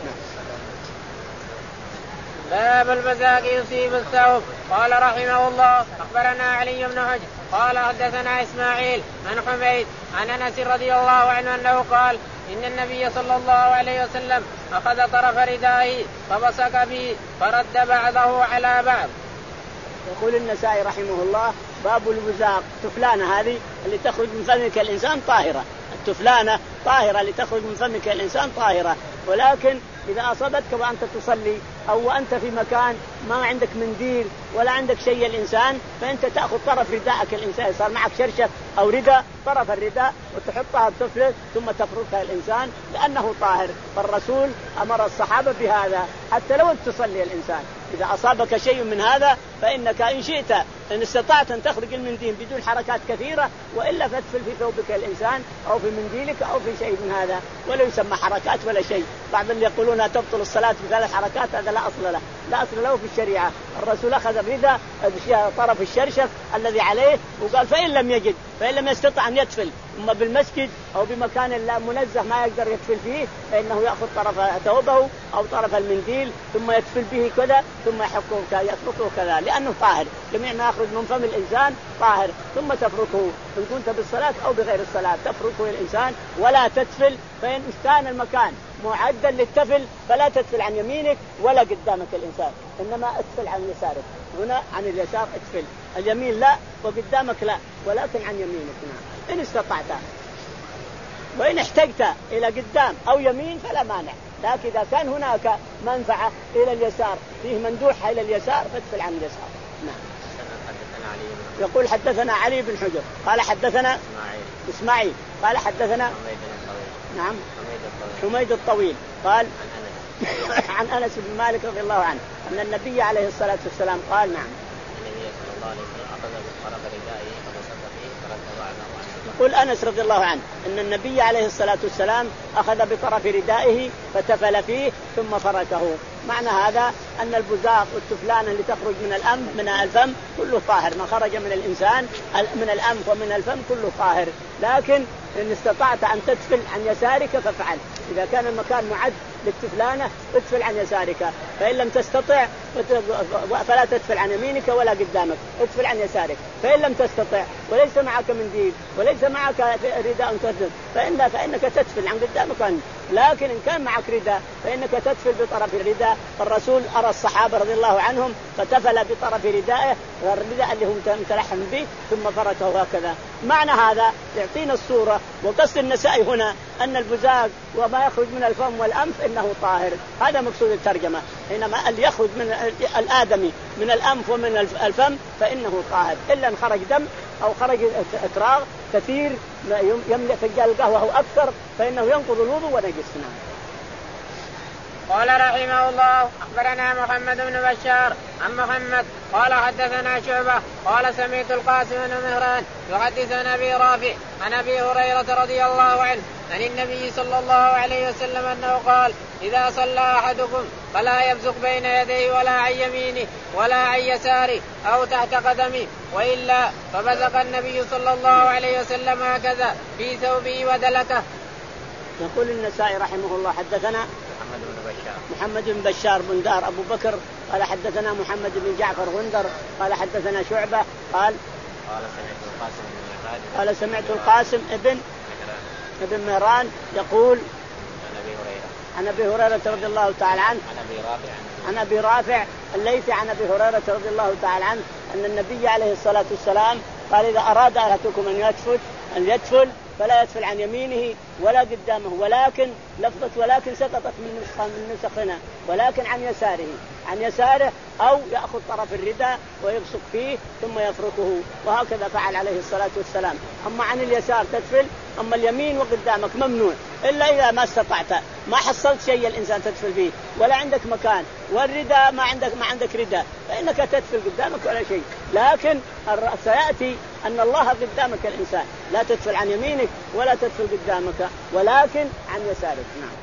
باب البزاق يصيب الثوب. قال رحمه الله أخبرنا علي بن حجر قال حدثنا إسماعيل عن حميد عن أنس رضي الله عنه أنه قال إن النبي صلى الله عليه وسلم أخذ طرف ردائه فبصق به فرد بعضه على بعض. يقول النسائي رحمه الله باب البزاق، التفلانة هذه اللي تخرج من فمك الإنسان طاهرة، التفلانة طاهرة اللي تخرج من فمك الإنسان طاهرة، ولكن إذا أصابتك وأنت تصلي أو أنت في مكان ما عندك منديل ولا عندك شيء الإنسان، فأنت تأخذ طرف رداءك الإنسان، صار معك شرشف أو رداء، طرف الرداء وتحطها بتفلت ثم تفركها الإنسان لأنه طاهر. فالرسول أمر الصحابة بهذا حتى لو تصلي الإنسان إذا أصابك شيء من هذا فإنك إن شئت إن استطعت أن تخرج المنديل بدون حركات كثيرة، وإلا فتفل في ثوبك الإنسان أو في منديلك أو في شيء من هذا، ولا يسمى حركات ولا شيء. بعض اللي يقولون تبطل الصلاة بثلاث حركات هذا لا أصل له، لا أصل له في الشريعة. الرسول أخذ الرداء طرف الشرشف الذي عليه وقال فإن لم يجد فإن لم يستطع أن يتفل ثم بالمسجد أو بمكان لا منزه ما يقدر يتفل فيه فإنه يأخذ طرف ثوبه أو طرف المنديل ثم يتفل به كذا ثم يحكه يتركه كذا، لأنه طاهر. جميع ما يخرج من فم الإنسان طاهر، ثم تفركه إن كنت بالصلاة أو بغير الصلاة، تفركه الإنسان ولا تتفل. فإن كان المكان معدا للتفل فلا تتفل عن يمينك ولا قدامك الإنسان، إنما اتفل عن يسارك. هنا عن اليسار اتفل، اليمين لا وقدامك لا، ولكن عن يمينك نعم إن استطعت. وإن احتجت إلى قدام أو يمين فلا مانع، لكن إذا كان هناك منفعة إلى اليسار فيه مندوحة إلى اليسار فاتفل عن اليسار. نعم. يقول حدثنا علي بن حجر قال حدثنا إسماعيل, إسماعيل قال حدثنا نعم حميد الطويل قال عن أنس بن مالك رضي الله عنه أن النبي عليه الصلاة والسلام قال نعم يقول أنس رضي الله عنه أن النبي عليه الصلاة والسلام أخذ بطرف ردائه فتفل فيه ثم فركه. معنى هذا أن البزاق والتفلان اللي تخرج من الأنف من الفم كله طاهر، ما خرج من الإنسان من الأنف ومن الفم كله طاهر، لكن إن استطعت أن تتفل عن يسارك فافعل. إذا كان المكان معد للتفلانة اتفل عن يسارك، فإن لم تستطع فلا تتفل عن يمينك ولا قدامك، اتفل عن يسارك. فإن لم تستطع وليس معك منديل وليس معك رداء تتفل فإن فإنك تتفل عن قدامك، لكن إن كان معك رداء فإنك تتفل بطرف الرداء. الرسول أرى الصحابة رضي الله عنهم فتفل بطرف ردائه والرداء اللي هم متلحم به ثم فركه هكذا. معنى هذا يعطينا الصورة. وقصد النسائي هنا أن البزاق وما يخرج من الفم والأنف إنه طاهر. هذا مقصود الترجمة، حينما اللي يخرج من الآدمي من الأنف ومن الفم فإنه طاهر، إلا أن خرج دم أو خرج إتراغ كثير يملأ فنجان القهوة أو أكثر فإنه ينقض الوضوء ونجسنا. قال رحمه الله أخبرنا محمد بن بشار عن محمد قال حدثنا شعبة قال سمعت القاسم بن مهران يحدث عن أبي رافع عن أبي هريرة رضي الله عنه عن النبي صلى الله عليه وسلم أنه قال إذا صلى أحدكم فلا يبزق بين يديه ولا عن يمينه ولا عن يساره أو تحت قدمه، وإلا فبزق النبي صلى الله عليه وسلم هكذا في ثوبه ودلكه. يقول النسائي رحمه الله حدثنا محمد بن بشار محمد بن بشار بن دار أبو بكر قال حدثنا محمد بن جعفر غندر قال حدثنا شعبة قال قال سمعت القاسم بن مهران قال سمعت القاسم ابن ابن مهران يقول عن أبي هريرة عن أبي هريرة رضي الله تعالى عنه عن أبي رافع عن أبي رافع الليثي عن أبي هريرة رضي الله تعالى عنه أن النبي عليه الصلاة والسلام قال إذا أراد أحدكم أن يتفل أن يتفل فلا يتفل عن يمينه ولا قدامه، ولكن لفظة ولكن سقطت من نسخة من نسخنا، ولكن عن يساره عن يساره أو يأخذ طرف الرداء ويبصق فيه ثم يفركه، وهكذا فعل عليه الصلاة والسلام. أما عن اليسار تتفل، أما اليمين وقدامك ممنوع إلا إذا ما استطعت، ما حصلت شيء الإنسان تتفل فيه ولا عندك مكان، والرداء ما عندك ما عندك رداء فإنك تتفل قدامك ولا شيء، لكن سيأتي أن الله قدامك الإنسان لا تتفل عن يمينك ولا تتفل قدامك ولكن عن يسارك. نعم.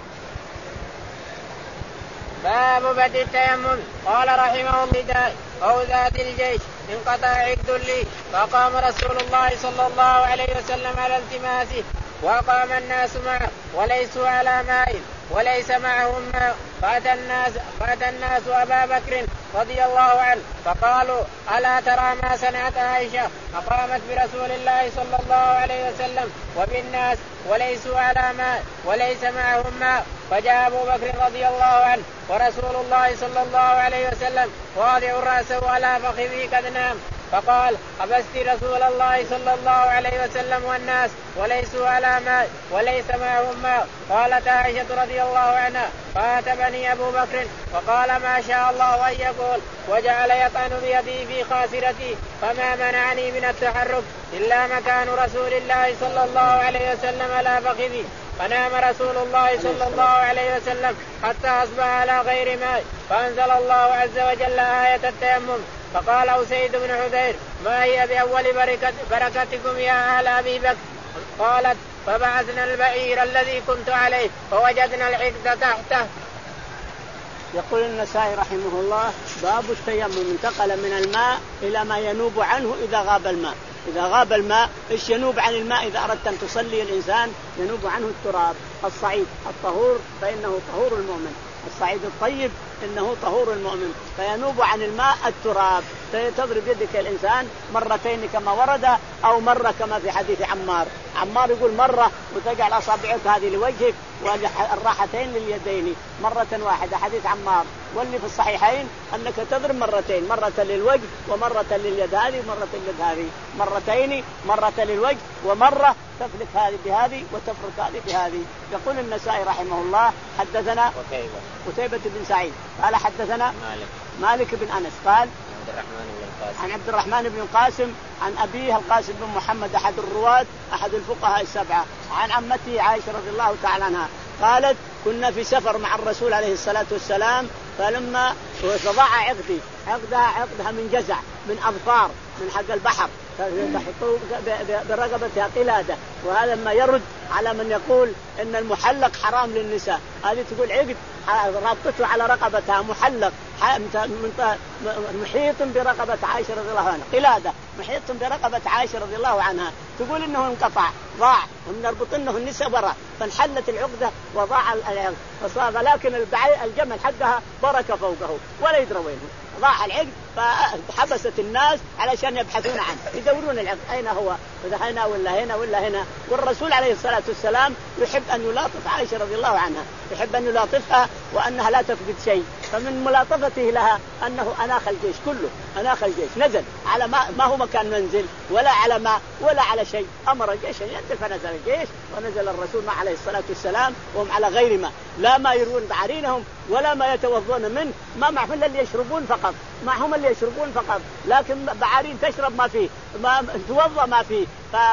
باب بدء التيمم. قال رحمه الله أو ذات الجيش انقطع عقد لي فقام رسول الله صلى الله عليه وسلم على التماسه وقام الناس معه وليسوا على ماء وليس معهم ماء، فأتى الناس, فأتى الناس أبا بكر رضي الله عنه فقالوا ألا ترى ما صنعت عائشة فقامت برسول الله صلى الله عليه وسلم وبالناس وليسوا على ماء وليس معهم ماء، فجاء أبو بكر رضي الله عنه ورسول الله صلى الله عليه وسلم واضع رأسه على فخذه قد نام، فقال حبست رسول الله صلى الله عليه وسلم والناس وليسوا على ماء وليس معهم ماء. قالت عائشة رضي الله عنها فاتبني أبو بكر وقال ما شاء الله أن يقول، وجعل يطعن بيده في خاسرتي فما منعني من التحرك إلا مكان رسول الله صلى الله عليه وسلم على فخذي، فنام رسول الله صلى الله عليه وسلم حتى أصبح على غير ماء، فأنزل الله عز وجل آية التيمم. فقال أسيد بن حذير ما هي بأول بركة بركتكم يا أهل أبي بكر؟ قالت فبعثنا البعير الذي كنت عليه فوجدنا العقد تحته. يقول النسائي رحمه الله باب التيمم انتقل من الماء إلى ما ينوب عنه إذا غاب الماء. إذا غاب الماء إيش ينوب عن الماء؟ إذا أردت أن تصلي الإنسان ينوب عنه التراب، الصعيد الطهور فإنه طهور المؤمن، الصعيد الطيب إنه طهور المؤمن، فينوب عن الماء التراب، تضرب يدك الإنسان مرتين كما ورد أو مرة كما في حديث عمار. عمار يقول مرة وتجعل أصابعك هذه لوجهك والراحتين لليدين مرة واحدة، حديث عمار. واللي في الصحيحين أنك تضرب مرتين، مرة للوجه ومرة لليد هذه ومرة لليد هذه، مرتين، مرة للوجه ومرة تفلك هذه بهذه وتفرك هذه بهذه. يقول النسائي رحمه الله حدثنا قتيبة بن سعيد قال حدثنا مالك, مالك بن أنس قال عبد الرحمن بن القاسم عن عبد الرحمن بن القاسم عن أبيه القاسم بن محمد أحد الرواة أحد الفقهاء السبعة عن عمته عائشة رضي الله تعالى عنها قالت كنا في سفر مع الرسول عليه الصلاة والسلام فلما وضع عقدي عقدها عقدها من جزع من أظفار من حق البحر برقبتها قلادة، وهذا ما يرد على من يقول إن المحلق حرام للنساء. هذه تقول عقد رابطته على رقبتها محلق محيط برقبة عائشة رضي الله عنها، قلادة محيط برقبة عائشة رضي الله عنها، تقول إنه انقطع ضاع ونربطنه النساء وراء فانحلت العقدة وضاع العقد فصاب، لكن الجمل حقها برك فوقه ولا يدرى وينه، ضاع العقد فحبست الناس علشان يبحثون عنه يدورون العقد أين هو، إذا هنا ولا هنا ولا هنا. والرسول عليه الصلاة والسلام يحب أن يلاطف عائشة رضي الله عنها، يحب أن يلاطفها وأنها لا تفقد شيء، فمن ملاطفته لها أنه أناخ الجيش كله، أناخ الجيش نزل على ما, ما هو مكان منزل ولا على ماء ولا على شيء، أمر الجيش أن ينزل فنزل الجيش ونزل الرسول مع عليه الصلاة والسلام وهم على غير ما، لا ما يروون بعرينهم ولا ما يتوضون منه، ما معهم إلا اللي يشربون فقط، معهم اللي يشربون فقط، لكن بعارين تشرب ما فيه، ما توضأ ما فيه.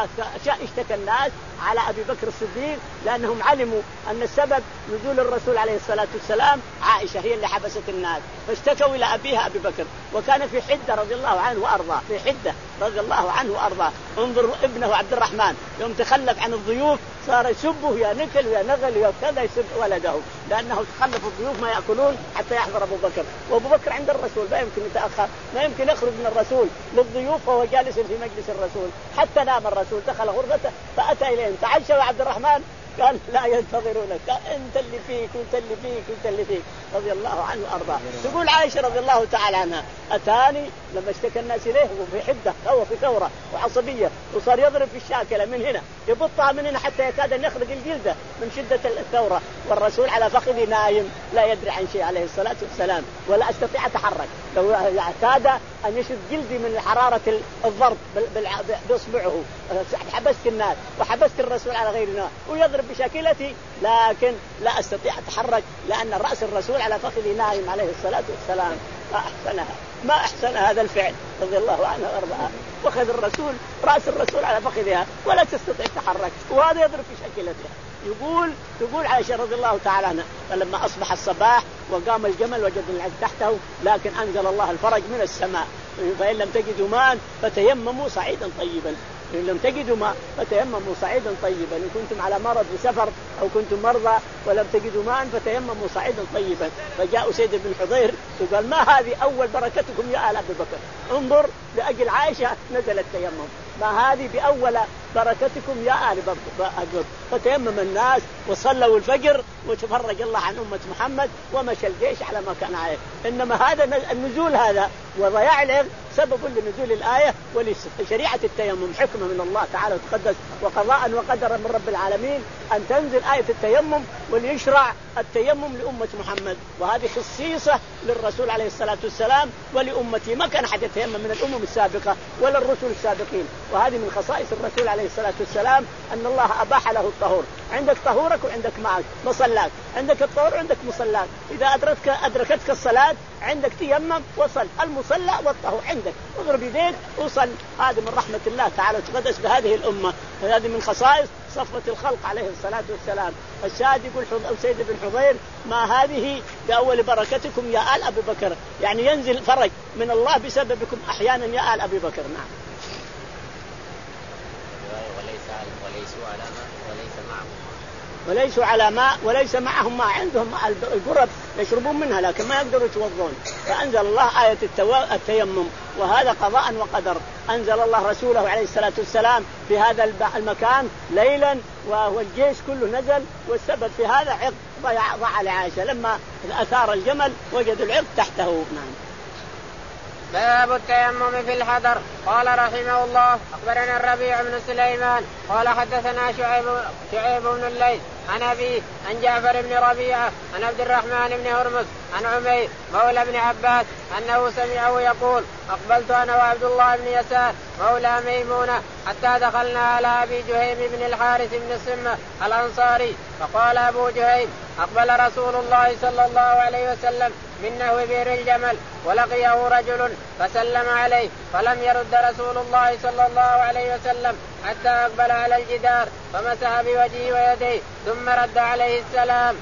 فاشتكى الناس على أبي بكر الصديق لأنهم علموا أن السبب نزول الرسول عليه الصلاة والسلام عائشة هي اللي حبست الناس، فاشتكوا إلى أبيها أبي بكر، وكان في حدة رضي الله عنه وأرضاه، في حدة رضي الله عنه وأرضاه. انظر ابنه عبد الرحمن يوم تخلف عن الضيوف صار يسبه يا نكل يا نغل يا كذا، يسب ولده لأنه تخلف الضيوف ما يأكلون حتى يحضر أبو بكر، وأبو بكر عند الرسول لا يمكن يتأخر، ما يمكن يخرج من الرسول للضيوف وهو جالس في مجلس الرسول. حتى نام الرسول دخل غرفته فأتى إليهم تعشى يا عبد الرحمن، قال لا ينتظرونك، انت اللي فيك وانت اللي فيك وانت اللي فيك رضي الله عنه وارضاه. تقول عائشه رضي الله تعالى عنها اتاني لما اشتكى الناس اليه وفي حده هو في ثوره وعصبيه، وصار يضرب في الشاكله من هنا يبطها من هنا حتى يكاد ان يخرج الجلده من شده الثوره، والرسول على فخذي نايم لا يدري عن شيء عليه الصلاه والسلام، ولا استطيع اتحرك، لو اعتاد ان يشد جلدي من حراره الضرب باصبعه. حبست الناس وحبست الرسول على غيرنا ويضرب بشاكلتي، لكن لا استطيع اتحرك لان راس الرسول على فخذي نايم عليه الصلاه والسلام. ما احسنها ما احسن هذا الفعل رضي الله عنه وارضاها، واخذ الرسول راس الرسول على فخذها ولا تستطيع تتحرك، وهذا يضرب في شاكلتها. يقول تقول عائشه رضي الله تعالى عنها فلما اصبح الصباح وقام الجمل وجد العز تحته، لكن انزل الله الفرج من السماء، فان لم تجدوا ماء فتيمموا صعيدا طيبا، إن لم تجدوا ماء فتيمموا صعيدا طيبا، إن كنتم على مرض بسفر أو كنتم مرضى ولم تجدوا ماء فتيمموا صعيدا طيبا. فجاء سيد بن حضير وقال ما هذه أول بركتكم يا آل أبي بكر، انظر لأجل عائشة نزل التيمم، ما هذه بأول بركتكم يا آل بكر. فتيمم الناس وصلوا الفجر وتفرج الله عن أمة محمد ومشى الجيش على ما كان عليه. إنما هذا النزول هذا وضياع العرض سبب لنزول الآية ولشريعة التيمم، حكمة من الله تعالى وتقدس وقضاء وقدر من رب العالمين أن تنزل آية التيمم وليشرع التيمم لأمة محمد، وهذه خصيصة للرسول عليه الصلاة والسلام ولأمته، ما كان أحد يتيمم من الأمم السابقة ولا الرسل السابقين، وهذه من خصائص الرسول عليه الصلاة والسلام أن الله أباح له الطهور. عندك طهورك وعندك معك مصلاك، عندك الطهور وعندك مصلاك، إذا أدركك أدركتك الصلاة عندك تيمم وصل المصلى والطهور عندك، اضرب يديك وصل. هذه من رحمة الله تعالى وتقدس بهذه الأمة، هذه من خصائص صفوة الخلق عليه الصلاة والسلام. الشاهد يقول سيد بن حضير ما هذه بأول بركتكم يا آل أبي بكر، يعني ينزل فرج من الله بسببكم أحيانا يا آل أبي بكر. نعم. وليسوا على ماء وليس معهم وليسوا على ماء وليس معهم ماء، عندهم القرب يشربون منها لكن ما يقدروا يتوضون، فأنزل الله آية التيمم، وهذا قضاء وقدر. أنزل الله رسوله عليه الصلاة والسلام في هذا المكان ليلا والجيش كله نزل، والسبب في هذا عقد ضيع ضاع لعائشة لما أثار الجمل وجد العقد تحته. نعم. باب التيمم في الحضر. قال رحمه الله أخبرنا الربيع بن سليمان قال حدثنا شعيب شعيب بن الليث عن أبيه عن جعفر بن ربيعة عن عبد الرحمن بن هرمز عن عمير مولى بن عباس أنه سمعه يقول أقبلت أنا وعبد الله بن يسار مولى ميمونة حتى دخلنا على أبي جهيم بن الحارث بن السمة الأنصاري، فقال أبو جهيم أقبل رسول الله صلى الله عليه وسلم من نحو بئر الجمل ولقيه رجل فسلم عليه، فلم يرد رسول الله صلى الله عليه وسلم حتى أقبل على الجدار فمسح بوجهه ويديه ثم رد عليه السلام.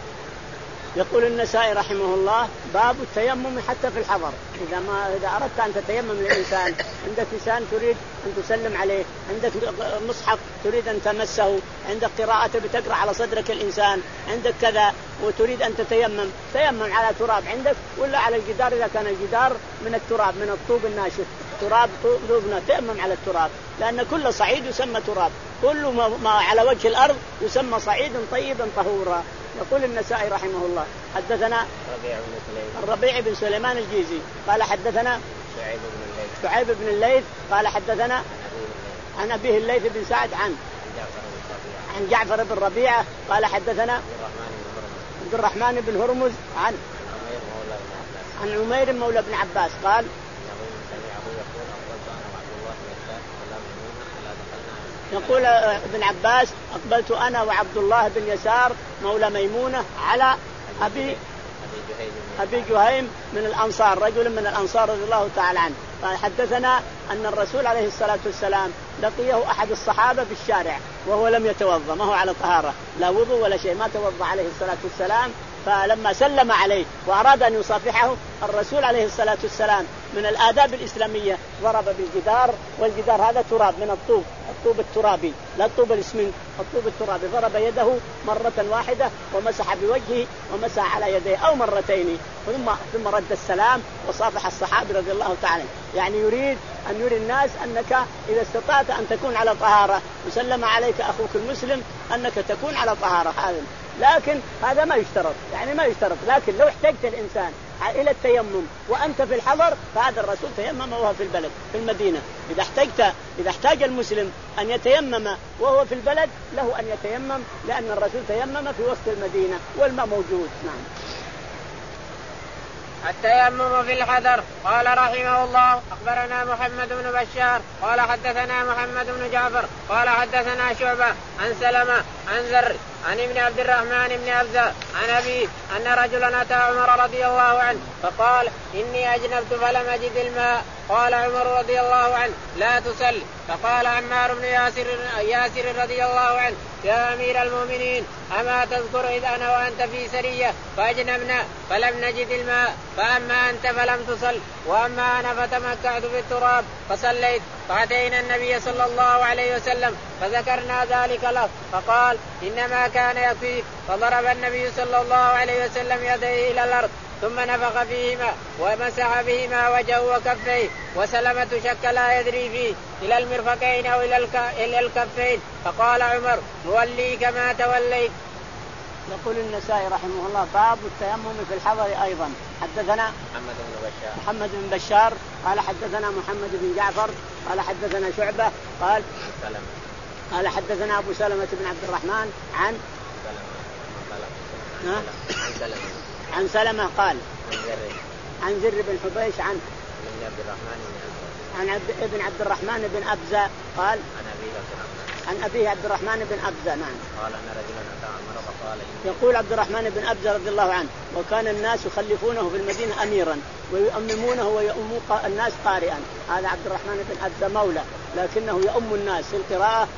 يقول النسائي رحمه الله باب التيمم حتى في الحضر. إذا ما إذا أردت أن تتيمم للإنسان، عندك إنسان تريد أن تسلم عليه، عندك مصحف تريد أن تمسه، عندك قراءة بتقرأ على صدرك الإنسان، عندك كذا وتريد أن تتيمم، تيمم على تراب عندك ولا على الجدار إذا كان الجدار من التراب من الطوب الناشف، تراب طوبنا تيمم على التراب، لأن كل صعيد يسمى تراب، كل ما على وجه الأرض يسمى صعيدا طيبا طهورا. يقول النسائي رحمه الله حدثنا الربيع بن سليمان الربيع بن سليمان الجيزي قال حدثنا شعيب بن الليث شعيب بن الليث قال حدثنا عن أبيه الليث بن سعد عن عن جعفر بن ربيعة قال حدثنا عبد الرحمن بن هرمز عن عن عمير مولى بن عباس قال يقول ابن عباس أقبلت أنا وعبد الله بن يسار مولى ميمونة على أبي أبي جهيم من الأنصار، رجل من الأنصار رضي الله تعالى عنه، فحدثنا أن الرسول عليه الصلاة والسلام لقيه أحد الصحابة بالشارع وهو لم يتوضأ، ما هو على طهارة، لا وضوء ولا شيء، ما توضأ عليه الصلاة والسلام. فلما سلم عليه وأراد أن يصافحه الرسول عليه الصلاة والسلام من الآداب الإسلامية ضرب بالجدار، والجدار هذا تراب من الطوب، الطوب الترابي لا الطوب الإسمنت، الطوب الترابي، ضرب يده مرة واحدة ومسح بوجهه ومسح على يديه أو مرتين، ثم ثم رد السلام وصافح الصحابي رضي الله تعالى. يعني يريد أن يري الناس أنك إذا استطعت أن تكون على طهارة وسلم عليك أخوك المسلم أنك تكون على طهارة هذا، لكن هذا ما يشترط، يعني ما يشترط، لكن لو احتجت الإنسان إلى التيمم وأنت في الحضر فهذا الرسول تيمم وهو في البلد في المدينة. إذا احتجت إذا احتاج المسلم أن يتيمم وهو في البلد له أن يتيمم، لأن الرسول تيمم في وسط المدينة والماء موجود. نعم. التيمم في الحضر. قال رحمه الله أخبرنا محمد بن بشار قال حدثنا محمد بن جعفر قال حدثنا شعبة عن سلمة عن ذر عن ابن عبد الرحمن بن أبزة عن أبيه أن رجلا أتى عمر رضي الله عنه فقال إني أجنبت فلم أجد الماء. قال عمر رضي الله عنه لا تصل. فقال عمار بن ياسر, ياسر رضي الله عنه يا أمير المؤمنين أما تذكر إذ أنا وأنت في سرية فأجنبنا فلم نجد الماء، فأما أنت فلم تصل وأما أنا فتمكعت في التراب فصليت. فأتينا النبي صلى الله عليه وسلم فذكرنا ذلك له فقال إنما كان يكفيك. فضرب النبي صلى الله عليه وسلم يديه إلى الأرض ثم نفخ فيهما ومسح بهما وجهه وكفيه، وسلمة شك لا يدري فيه إلى المرفقين أو إلى الكفين. فقال عمر نوليك ما توليت. يقول النسائي رحمه الله باب التيمم في الحضر أيضا. حدثنا محمد بن بشار محمد بن بشار قال حدثنا محمد بن جعفر قال حدثنا شعبة قال سلمة قال حدثنا أبو سلمة بن عبد الرحمن عن سلمة عن سلمة عن سلمة قال عن زر بن حبيش عن ابن عبد الرحمن عن عبد ابن عبد الرحمن بن أبزة قال عن أبيه عبد الرحمن عن أبيه عبد الرحمن بن أبزة. نعم. قال أن رجلا أتى عمر فقال يقول عبد الرحمن بن أبزة رضي الله عنه وكان الناس يخلفونه في المدينة أميرا ويؤممونه ويؤم الناس قارئا. هذا عبد الرحمن بن أبزة مولى لكنه يؤم الناس في القراءة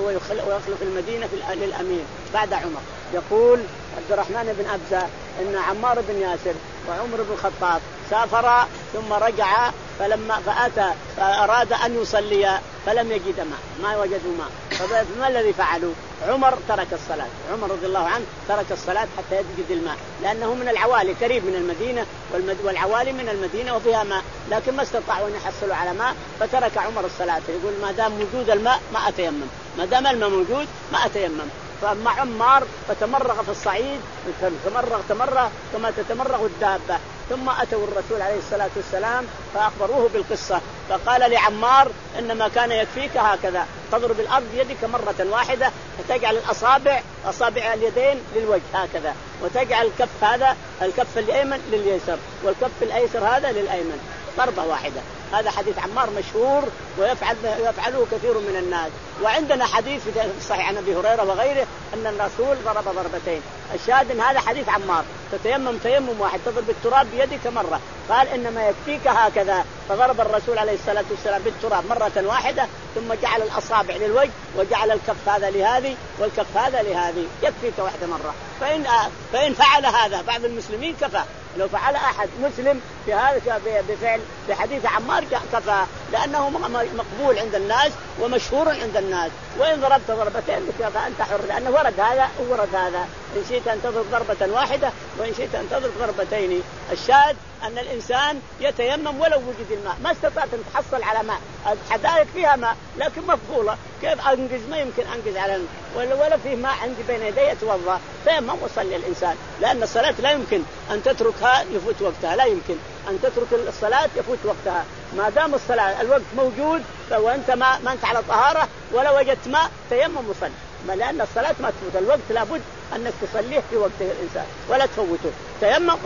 ويخلف المدينة للأمير بعد عمر. يقول عبد الرحمن بن أبزة إن عمار بن ياسر وعمر بن الخطاب سافرا ثم رجعا فلما فأتى فأراد أن يصلي فلم يجد ماء، ما وجدوا ماء. فما الذي فعلوا؟ عمر ترك الصلاة، عمر رضي الله عنه ترك الصلاة حتى يجد الماء، لأنه من العوالي قريب من المدينة والعوالي من المدينة وفيها ماء، لكن ما استطاعوا أن يحصلوا على ماء فترك عمر الصلاة. يقول ما دام موجود الماء ما أتيمم، ما دام الماء موجود ما أتيمم. فأما عمار فتمرغ في الصعيد تمرغ تمرغ كما تتمرغ الدابة. ثم أتوا الرسول عليه الصلاة والسلام فأخبروه بالقصة فقال لعمار إنما كان يكفيك هكذا تضرب الأرض بيدك مرة واحدة وتجعل الأصابع أصابع اليدين للوجه هكذا، وتجعل الكف هذا الكف الأيمن لليسر والكف الأيسر هذا للأيمن ضربة واحدة. هذا حديث عمار مشهور ويفعل يفعله كثير من الناس. وعندنا حديث في صحيح عن أبي هريرة وغيره أن الرسول ضرب ضربتين. الشاهد إن هذا حديث عمار تتيمم تيمم واحد تضرب التراب بيدك مرة، قال إنما يكفيك هكذا. فضرب الرسول عليه الصلاة والسلام بالتراب مرة واحدة ثم جعل الأصابع للوجه وجعل الكف هذا لهذه والكف هذا لهذه، يكفيك واحدة مرة. فإن فإن فعل هذا بعض المسلمين كفى، لو فعل أحد مسلم في هذا بفعل بحديث عمار كفى، لأنه مقبول عند الناس ومشهور عند الناس. وإن ضربت ضربتين فأنت حر، لأنه ورد هذا وورد هذا، إن شئت أن تضرب ضربة واحدة وإن شئت أن تضرب ضربتين. الشاهد أن الإنسان يتيمم ولو وجد الماء، ما استطعت أن تحصل على ماء، الحدائق فيها ماء لكن مفضولة، كيف أنجز؟ ما يمكن أنجز على الماء ولا ولا فيه ماء عندي بين يدي أتوضأ، تيمم وصلي الإنسان، لأن الصلاة لا يمكن أن تتركها يفوت وقتها، لا يمكن أن تترك الصلاة يفوت وقتها ما دام الصلاة الوقت موجود. وأنت ما ما أنت على طهارة ولا وجدت ماء تيمم وصلي، لأن الصلاة ما تفوت، الوقت لابد أنك تصليه في وقته الإنسان ولا تفوته، تيمم وصل.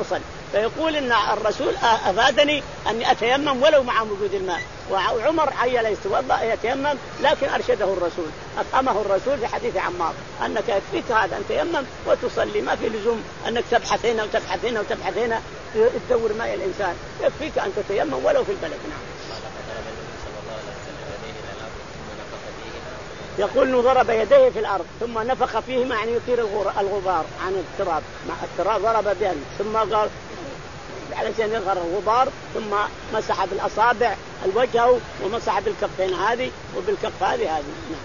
فيقول إن الرسول أفادني أني أتيمم ولو مع وجود الماء. وعمر عيل يتوضأ يتيمم، لكن أرشده الرسول، أفهمه الرسول في حديث عمار أنك يكفيك هذا أن تيمم وتصلي، ما في لزوم أنك تبحث هنا وتبحث هنا وتبحث هنا تدور ماء الإنسان، يكفيك أن تتيمم ولو في البلد. نعم. يقول إنه ضرب يديه في الأرض ثم نفخ فيهما يعني يثير الغبار عن التراب، مع التراب ضرب بهم ثم قال علشان يظهر الغبار، ثم مسح بالأصابع الوجه ومسح بالكفين هذه وبالكف هذه هذه. نعم.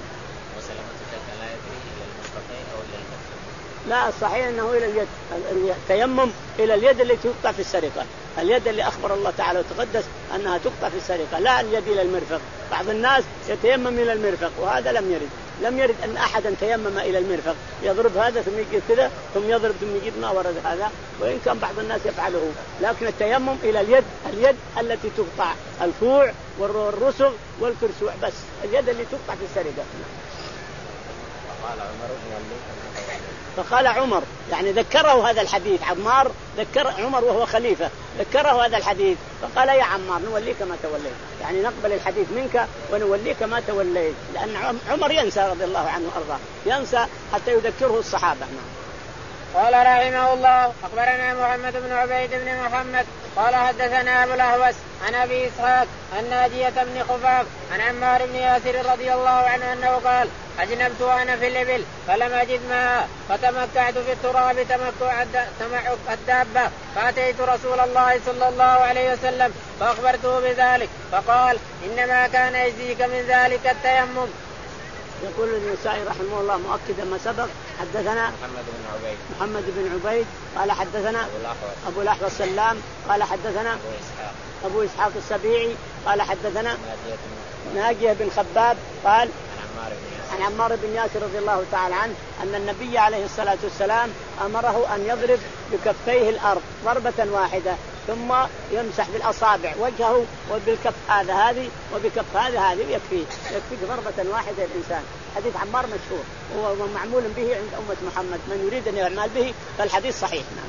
لا، الصحيح أنه إلى اليد، التيمم إلى اليد التي تقطع في السرقة، اليد اللي أخبر الله تعالى وتقدس أنها تقطع في السرقة، لا اليد إلى المرفق. بعض الناس يتيمم إلى المرفق وهذا لم يرد، لم يرد أن أحدا تيمم إلى المرفق، يضرب هذا ثم يجيب كذا ثم يضرب ثم يجيب ما ورد هذا، وإن كان بعض الناس يفعله، لكن التيمم إلى اليد، اليد التي تقطع الكوع والرسغ والكرسوع، بس اليد اللي تقطع في السرقة. فقال عمر يعني ذكره هذا الحديث، عمار ذكر عمر وهو خليفة ذكره هذا الحديث، فقال يا عمار نوليك ما توليت، يعني نقبل الحديث منك ونوليك ما توليت، لأن عمر ينسى رضي الله عنه وأرضاه، ينسى حتى يذكره الصحابة. قال رحمه الله أخبرنا محمد بن عبيد بن محمد قال حدثنا أبو الأهوس عن أبي إسحاق عن ناجية بن خفاف عن عمار بن ياسر رضي الله عنه أنه قال أجنبت وأنا في الإبل فلم أجد ماء فتمكعت في التراب تمكع الدابة فأتيت رسول الله صلى الله عليه وسلم فأخبرته بذلك فقال إنما كان يجزيك من ذلك التيمم. يقول النسائي رحمه الله مؤكدا ما سبق، حدثنا محمد بن عبيد محمد بن عبيد قال حدثنا أبو الأحوص السلام قال حدثنا أبو إسحاق أبو إسحاق السبيعي قال حدثنا ناجية بن خباب قال عن عمار بن ياسر رضي الله تعالى عنه أن النبي عليه الصلاة والسلام أمره أن يضرب بكفيه الأرض ضربة واحدة ثم يمسح بالأصابع وجهه وبالكف هذا هذه وبكف هذا هذه يكفيه، يكفيك ضربة واحدة الإنسان. حديث عمار مشهور وهو معمول به عند أمة محمد، من يريد أن يعمل به فالحديث صحيح. نعم.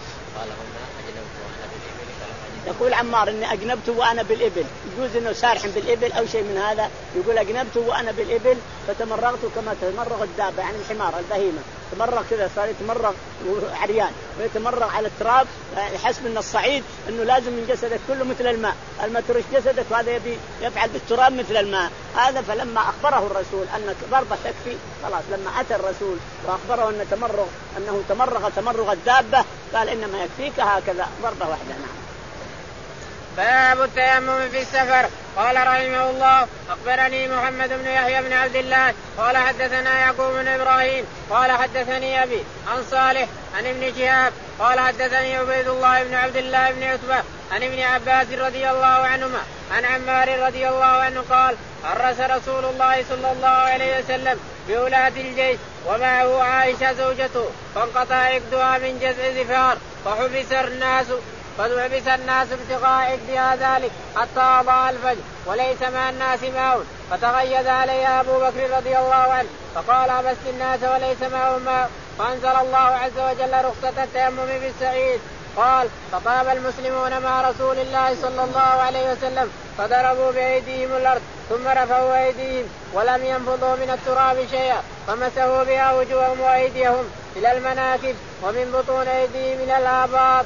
يقول عمار إني أجنبت وأنا بالإبل، يجوز إنه سارح بالإبل أو شيء من هذا، يقول أجنبت وأنا بالإبل فتمرغت كما تمرغ الدابة يعني الحمار البهيمة، تمرغ كذا صار يتمرغ عريان ويتمرغ على التراب، يحسب من الصعيد إنه لازم من جسدك كله مثل الماء، الماء ترش جسدك وهذا يبي يفعل بالتراب مثل الماء هذا. فلما أخبره الرسول أن ضربة تكفي خلاص، لما أتى الرسول وأخبره أن تمرغ أنه تمرغ تمرغ الدابة قال إنما يكفيك هكذا ضربة واحدة. نعم. باب التيمم في السفر. قال رحمه الله أخبرني محمد بن يحيى بن عبد الله قال حدثنا يعقوب بن إبراهيم قال حدثني أبي عن صالح عن ابن شهاب قال حدثني عبيد الله بن عبد الله بن عتبة عن ابن عباس رضي الله عنهما عن عمار رضي الله عنه قال حرس رسول الله صلى الله عليه وسلم بولاة الجيش ومعه عائشة زوجته فانقطع عقدها من جزع زفار فحبس الناس فحبس الناس ابتغاء عقدها ذلك حتى أضاء الفجر وليس مع الناس ماء فتغيظ عليها أبو بكر رضي الله عنه فقال أبست الناس وليس معهم ماء فأنزل الله عز وجل رخصة التيمم بالسعيد. قال فطاب المسلمون مع رسول الله صلى الله عليه وسلم فضربوا بأيديهم الأرض ثم رفعوا أيديهم ولم ينفضوا من التراب شيئا فمسحوا بها وجوههم وأيديهم إلى المناكب ومن بطون أيديهم إلى الآباط.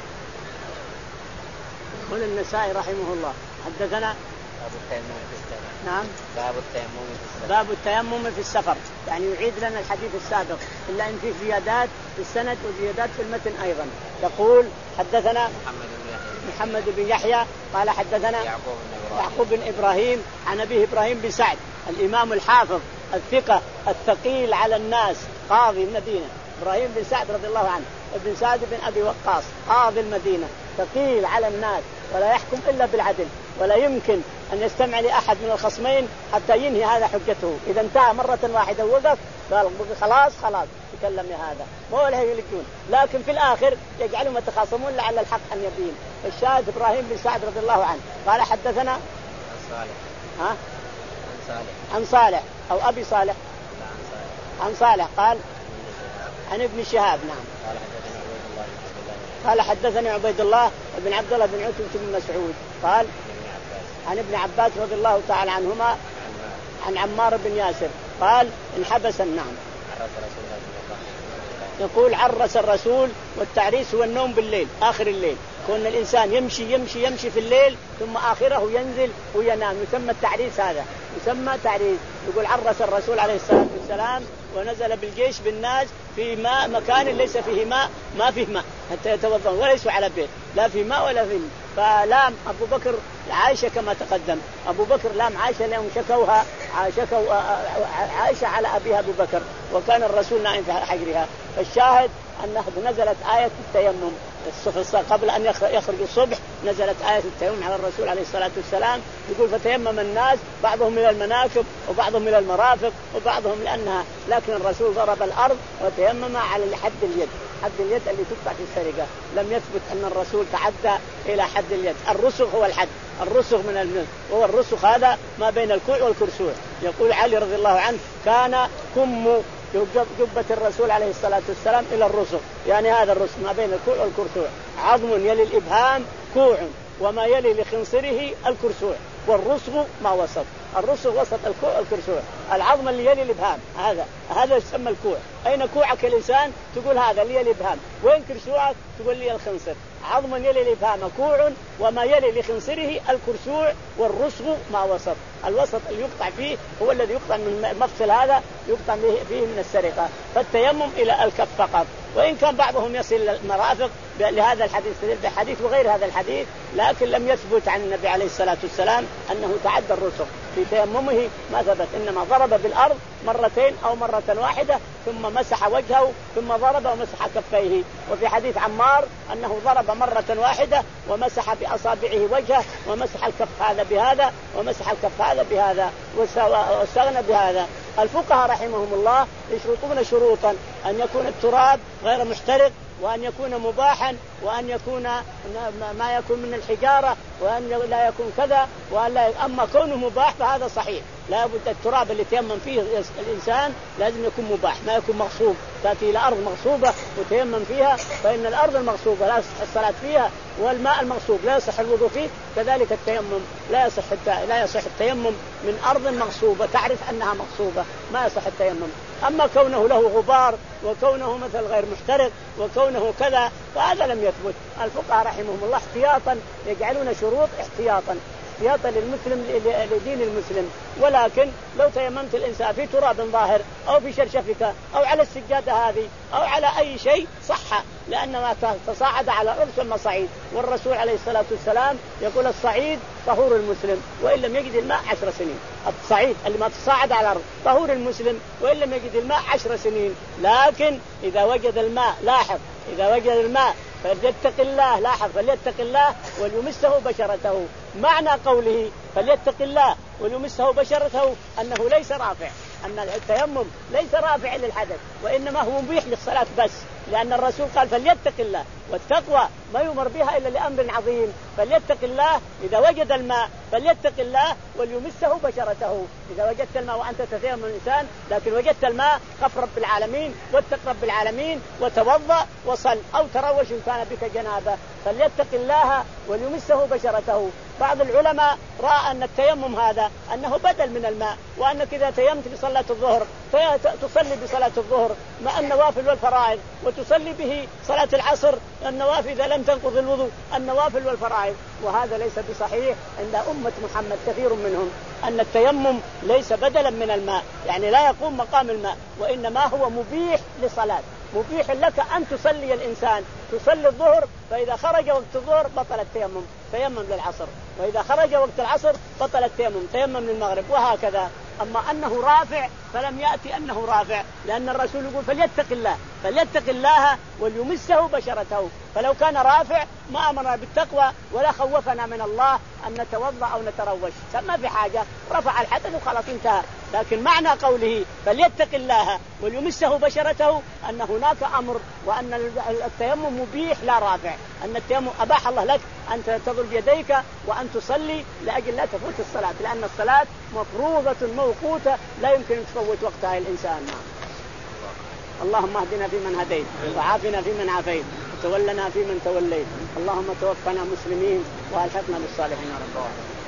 قال النسائي رحمه الله حدثنا باب التيمم في السفر. نعم. باب التيمم في السفر. باب التيمم في السفر يعني يعيد لنا الحديث السابق إلا إن في زيادات في السند وزيادات في المتن أيضا. يقول حدثنا محمد بن يحيى محمد بن يحيى قال حدثنا يعقوب بن يعقوب بن إبراهيم عن أبيه إبراهيم بن سعد الإمام الحافظ الثقة الثقيل على الناس قاضي المدينة إبراهيم بن سعد رضي الله عنه ابن سعد بن أبي وقاص قاضي المدينة ثقيل على الناس ولا يحكم إلا بالعدل ولا يمكن أن يستمع لأحد من الخصمين حتى ينهي هذا حجته. إذا انتهى مرة واحدة ووقف قال خلاص خلاص تكلم يا هذا مو له يلجون، لكن في الآخر يجعلهم يتخاصمون لعل الحق أن يبين. الشاهد إبراهيم بن سعد رضي الله عنه قال حدثنا عن صالح ها عن صالح عن صالح أو أبي صالح عن صالح عن صالح قال عن ابن شهاب. نعم. قال حدثنا عبيد الله بن عبد الله قال حدثني عبيد الله بن عبد الله بن عتبة بن مسعود قال عن ابن عباس رضي الله تعالى عنهما عن عمار بن ياسر قال انحبس النعم. يقول عرس الرسول، والتعريس هو النوم بالليل آخر الليل، كون الإنسان يمشي يمشي يمشي في الليل ثم آخره ينزل وينام، يسمى التعريس، هذا يسمى تعريس. يقول عرس الرسول عليه الصلاة والسلام ونزل بالجيش بالناس في ماء مكان ليس فيه ماء، ما فيه ماء حتى يتوضأ، وليسوا على بيت لا في ماء ولا في ماء. فلام أبو بكر عائشة كما تقدم، أبو بكر لام عائشة لهم شكوها شكوا عائشة على أبيها أبو بكر، وكان الرسول نائم في حجرها. فالشاهد أنه نزلت آية التيمم قبل أن يخرج الصبح، نزلت آية التيمم على الرسول عليه الصلاة والسلام. يقول فتيمم الناس بعضهم إلى المناكب وبعضهم إلى المرافق وبعضهم لأنها، لكن الرسول ضرب الأرض وتيمم على حد اليد، حد اليد اللي تقطع في السرقة. لم يثبت أن الرسول تعدى إلى حد اليد. الرسغ هو الحد، الرسغ من المن، وهو الرسغ هذا ما بين الكوع والكرسوع. يقول علي رضي الله عنه كان كم جبة الرسول عليه الصلاة والسلام إلى الرسغ، يعني هذا الرسغ ما بين الكوع والكرسوع، عظم يلي الإبهام كوع وما يلي لخنصره الكرسوع، والرسغ ما وسط، الرسغ وسط الكوع والكرسوع، العظم اللي يلي الإبهام هذا هذا يسمى الكوع. أين كوعك الإنسان؟ تقول هذا اللي يلي الإبهام. وين كرسوعك؟ تقول لي الخنصر. عظم يلي الإبهام كوع وما يلي لخنصره الكرسوع، والرسغ ما وسط، الوسط اللي يقطع فيه هو الذي يقطع من المفصل هذا، يقطع فيه من السرقة. فالتيمم إلى الكف فقط، وإن كان بعضهم يصل المرافق لهذا الحديث الحديث وغير هذا الحديث، لكن لم يثبت عن النبي عليه الصلاة والسلام أنه تعدى الرسغ في تيممه، ما ثبت، إنما ضرب بالأرض مرتين أو مرة واحدة ثم مسح وجهه ثم ضرب ومسح كفيه. وفي حديث عمار أنه ضرب مرة واحدة ومسح بأصابعه وجهه ومسح الكف هذا بهذا ومسح الكف هذا بهذا واستغنى بهذا. الفقهاء رحمهم الله يشرطون شروطا: أن يكون التراب غير محترق، وأن يكون مباحا، وأن يكون ما يكون من الحجارة، وأن لا يكون كذا وأن لا. أما كونه مباح فهذا صحيح، لا بد التراب اللي تيمم فيه الإنسان لازم يكون مباح، ما يكون مغصوب. تأتي إلى أرض مغصوبة وتيمم فيها، فإن الأرض المغصوبة لا يصح الصلاة فيها، والماء المغصوب لا يصح الوضوء فيه، كذلك التيمم لا يصح لا يصح التيمم من أرض مغصوبة تعرف أنها مغصوبة، ما يصح التيمم. أما كونه له غبار وكونه مثل غير محترق وكونه كذا فهذا لم يثبت. الفقهاء رحمهم الله احتياطا يجعلون شروط احتياطا احتياطا للمسلم لدين المسلم. ولكن لو تيممت الإنسان في تراب ظاهر أو في شرشفك أو على السجادة هذه أو على أي شيء صح، لأن ما تصاعد على الأرض ثم صعيد، والرسول عليه الصلاة والسلام يقول الصعيد طهور المسلم وإن لم يجد الماء عشر سنين. الصعيد اللي ما تصاعد على الأرض طهور المسلم وإن لم يجد الماء عشر سنين. لكن إذا وجد الماء، لاحظ، إذا وجد الماء فليتق الله، لاحظ، فليتق الله وليمسه بشرته. معنى قوله فليتق الله وليمسه بشرته أنه ليس رافع، أن التيمم ليس رافع للحدث، وإنما هو مبيح للصلاة بس، لأن الرسول قال فليتق الله، والتقوى ما يمر بها إلا لأمر عظيم. فليتق الله إذا وجد الماء، فليتق الله وليمسه بشرته. إذا وجدت الماء وأنت تتيمم الإنسان لكن وجدت الماء خف رب العالمين واتق رب العالمين وتوضأ وصل أو تروش إن كان بك جنابة، فليتق الله وليمسه بشرته. بعض العلماء رأى أن التيمم هذا أنه بدل من الماء، وأنك إذا تيممت بصلاة الظهر تصلي بصلاة الظهر مع النوافل والفرائض، وتصلي به صلاة العصر النوافل إذا لم تنقض الوضوء النوافل والفرائض. وهذا ليس بصحيح عند أمة محمد كثير منهم، أن التيمم ليس بدلا من الماء، يعني لا يقوم مقام الماء، وإنما هو مبيح لصلاة، مبيح لك أن تصلي الإنسان، تصلي الظهر فإذا خرج وقت الظهر بطل التيمم تيمم للعصر، وإذا خرج وقت العصر بطل التيمم تيمم للمغرب، وهكذا. أما أنه رافع فلم يأتي أنه رافع، لأن الرسول يقول فليتق الله فليتق الله وليمسه بشرته. فلو كان رافع ما أمرنا بالتقوى ولا خوفنا من الله أن نتوضأ أو نتروش، ما في حاجة، رفع الحدث وخلاص انتهى. لكن معنى قوله فليتق الله وليمسه بشرته أن هناك أمر، وأن التيمم مبيح لا رافع، أن التيمم أباح الله لك أن تضرب يديك وأن تصلي لأجل لا تفوت الصلاة، لأن الصلاة مفروضة موقوتة لا يمكن أن تفوت وقتها الإنسان. اللهم اهدنا فيمن هديت وعافنا فيمن عافيت وتولنا فيمن توليت، اللهم توفنا مسلمين والحقنا بالصالحين يا رب العالمين.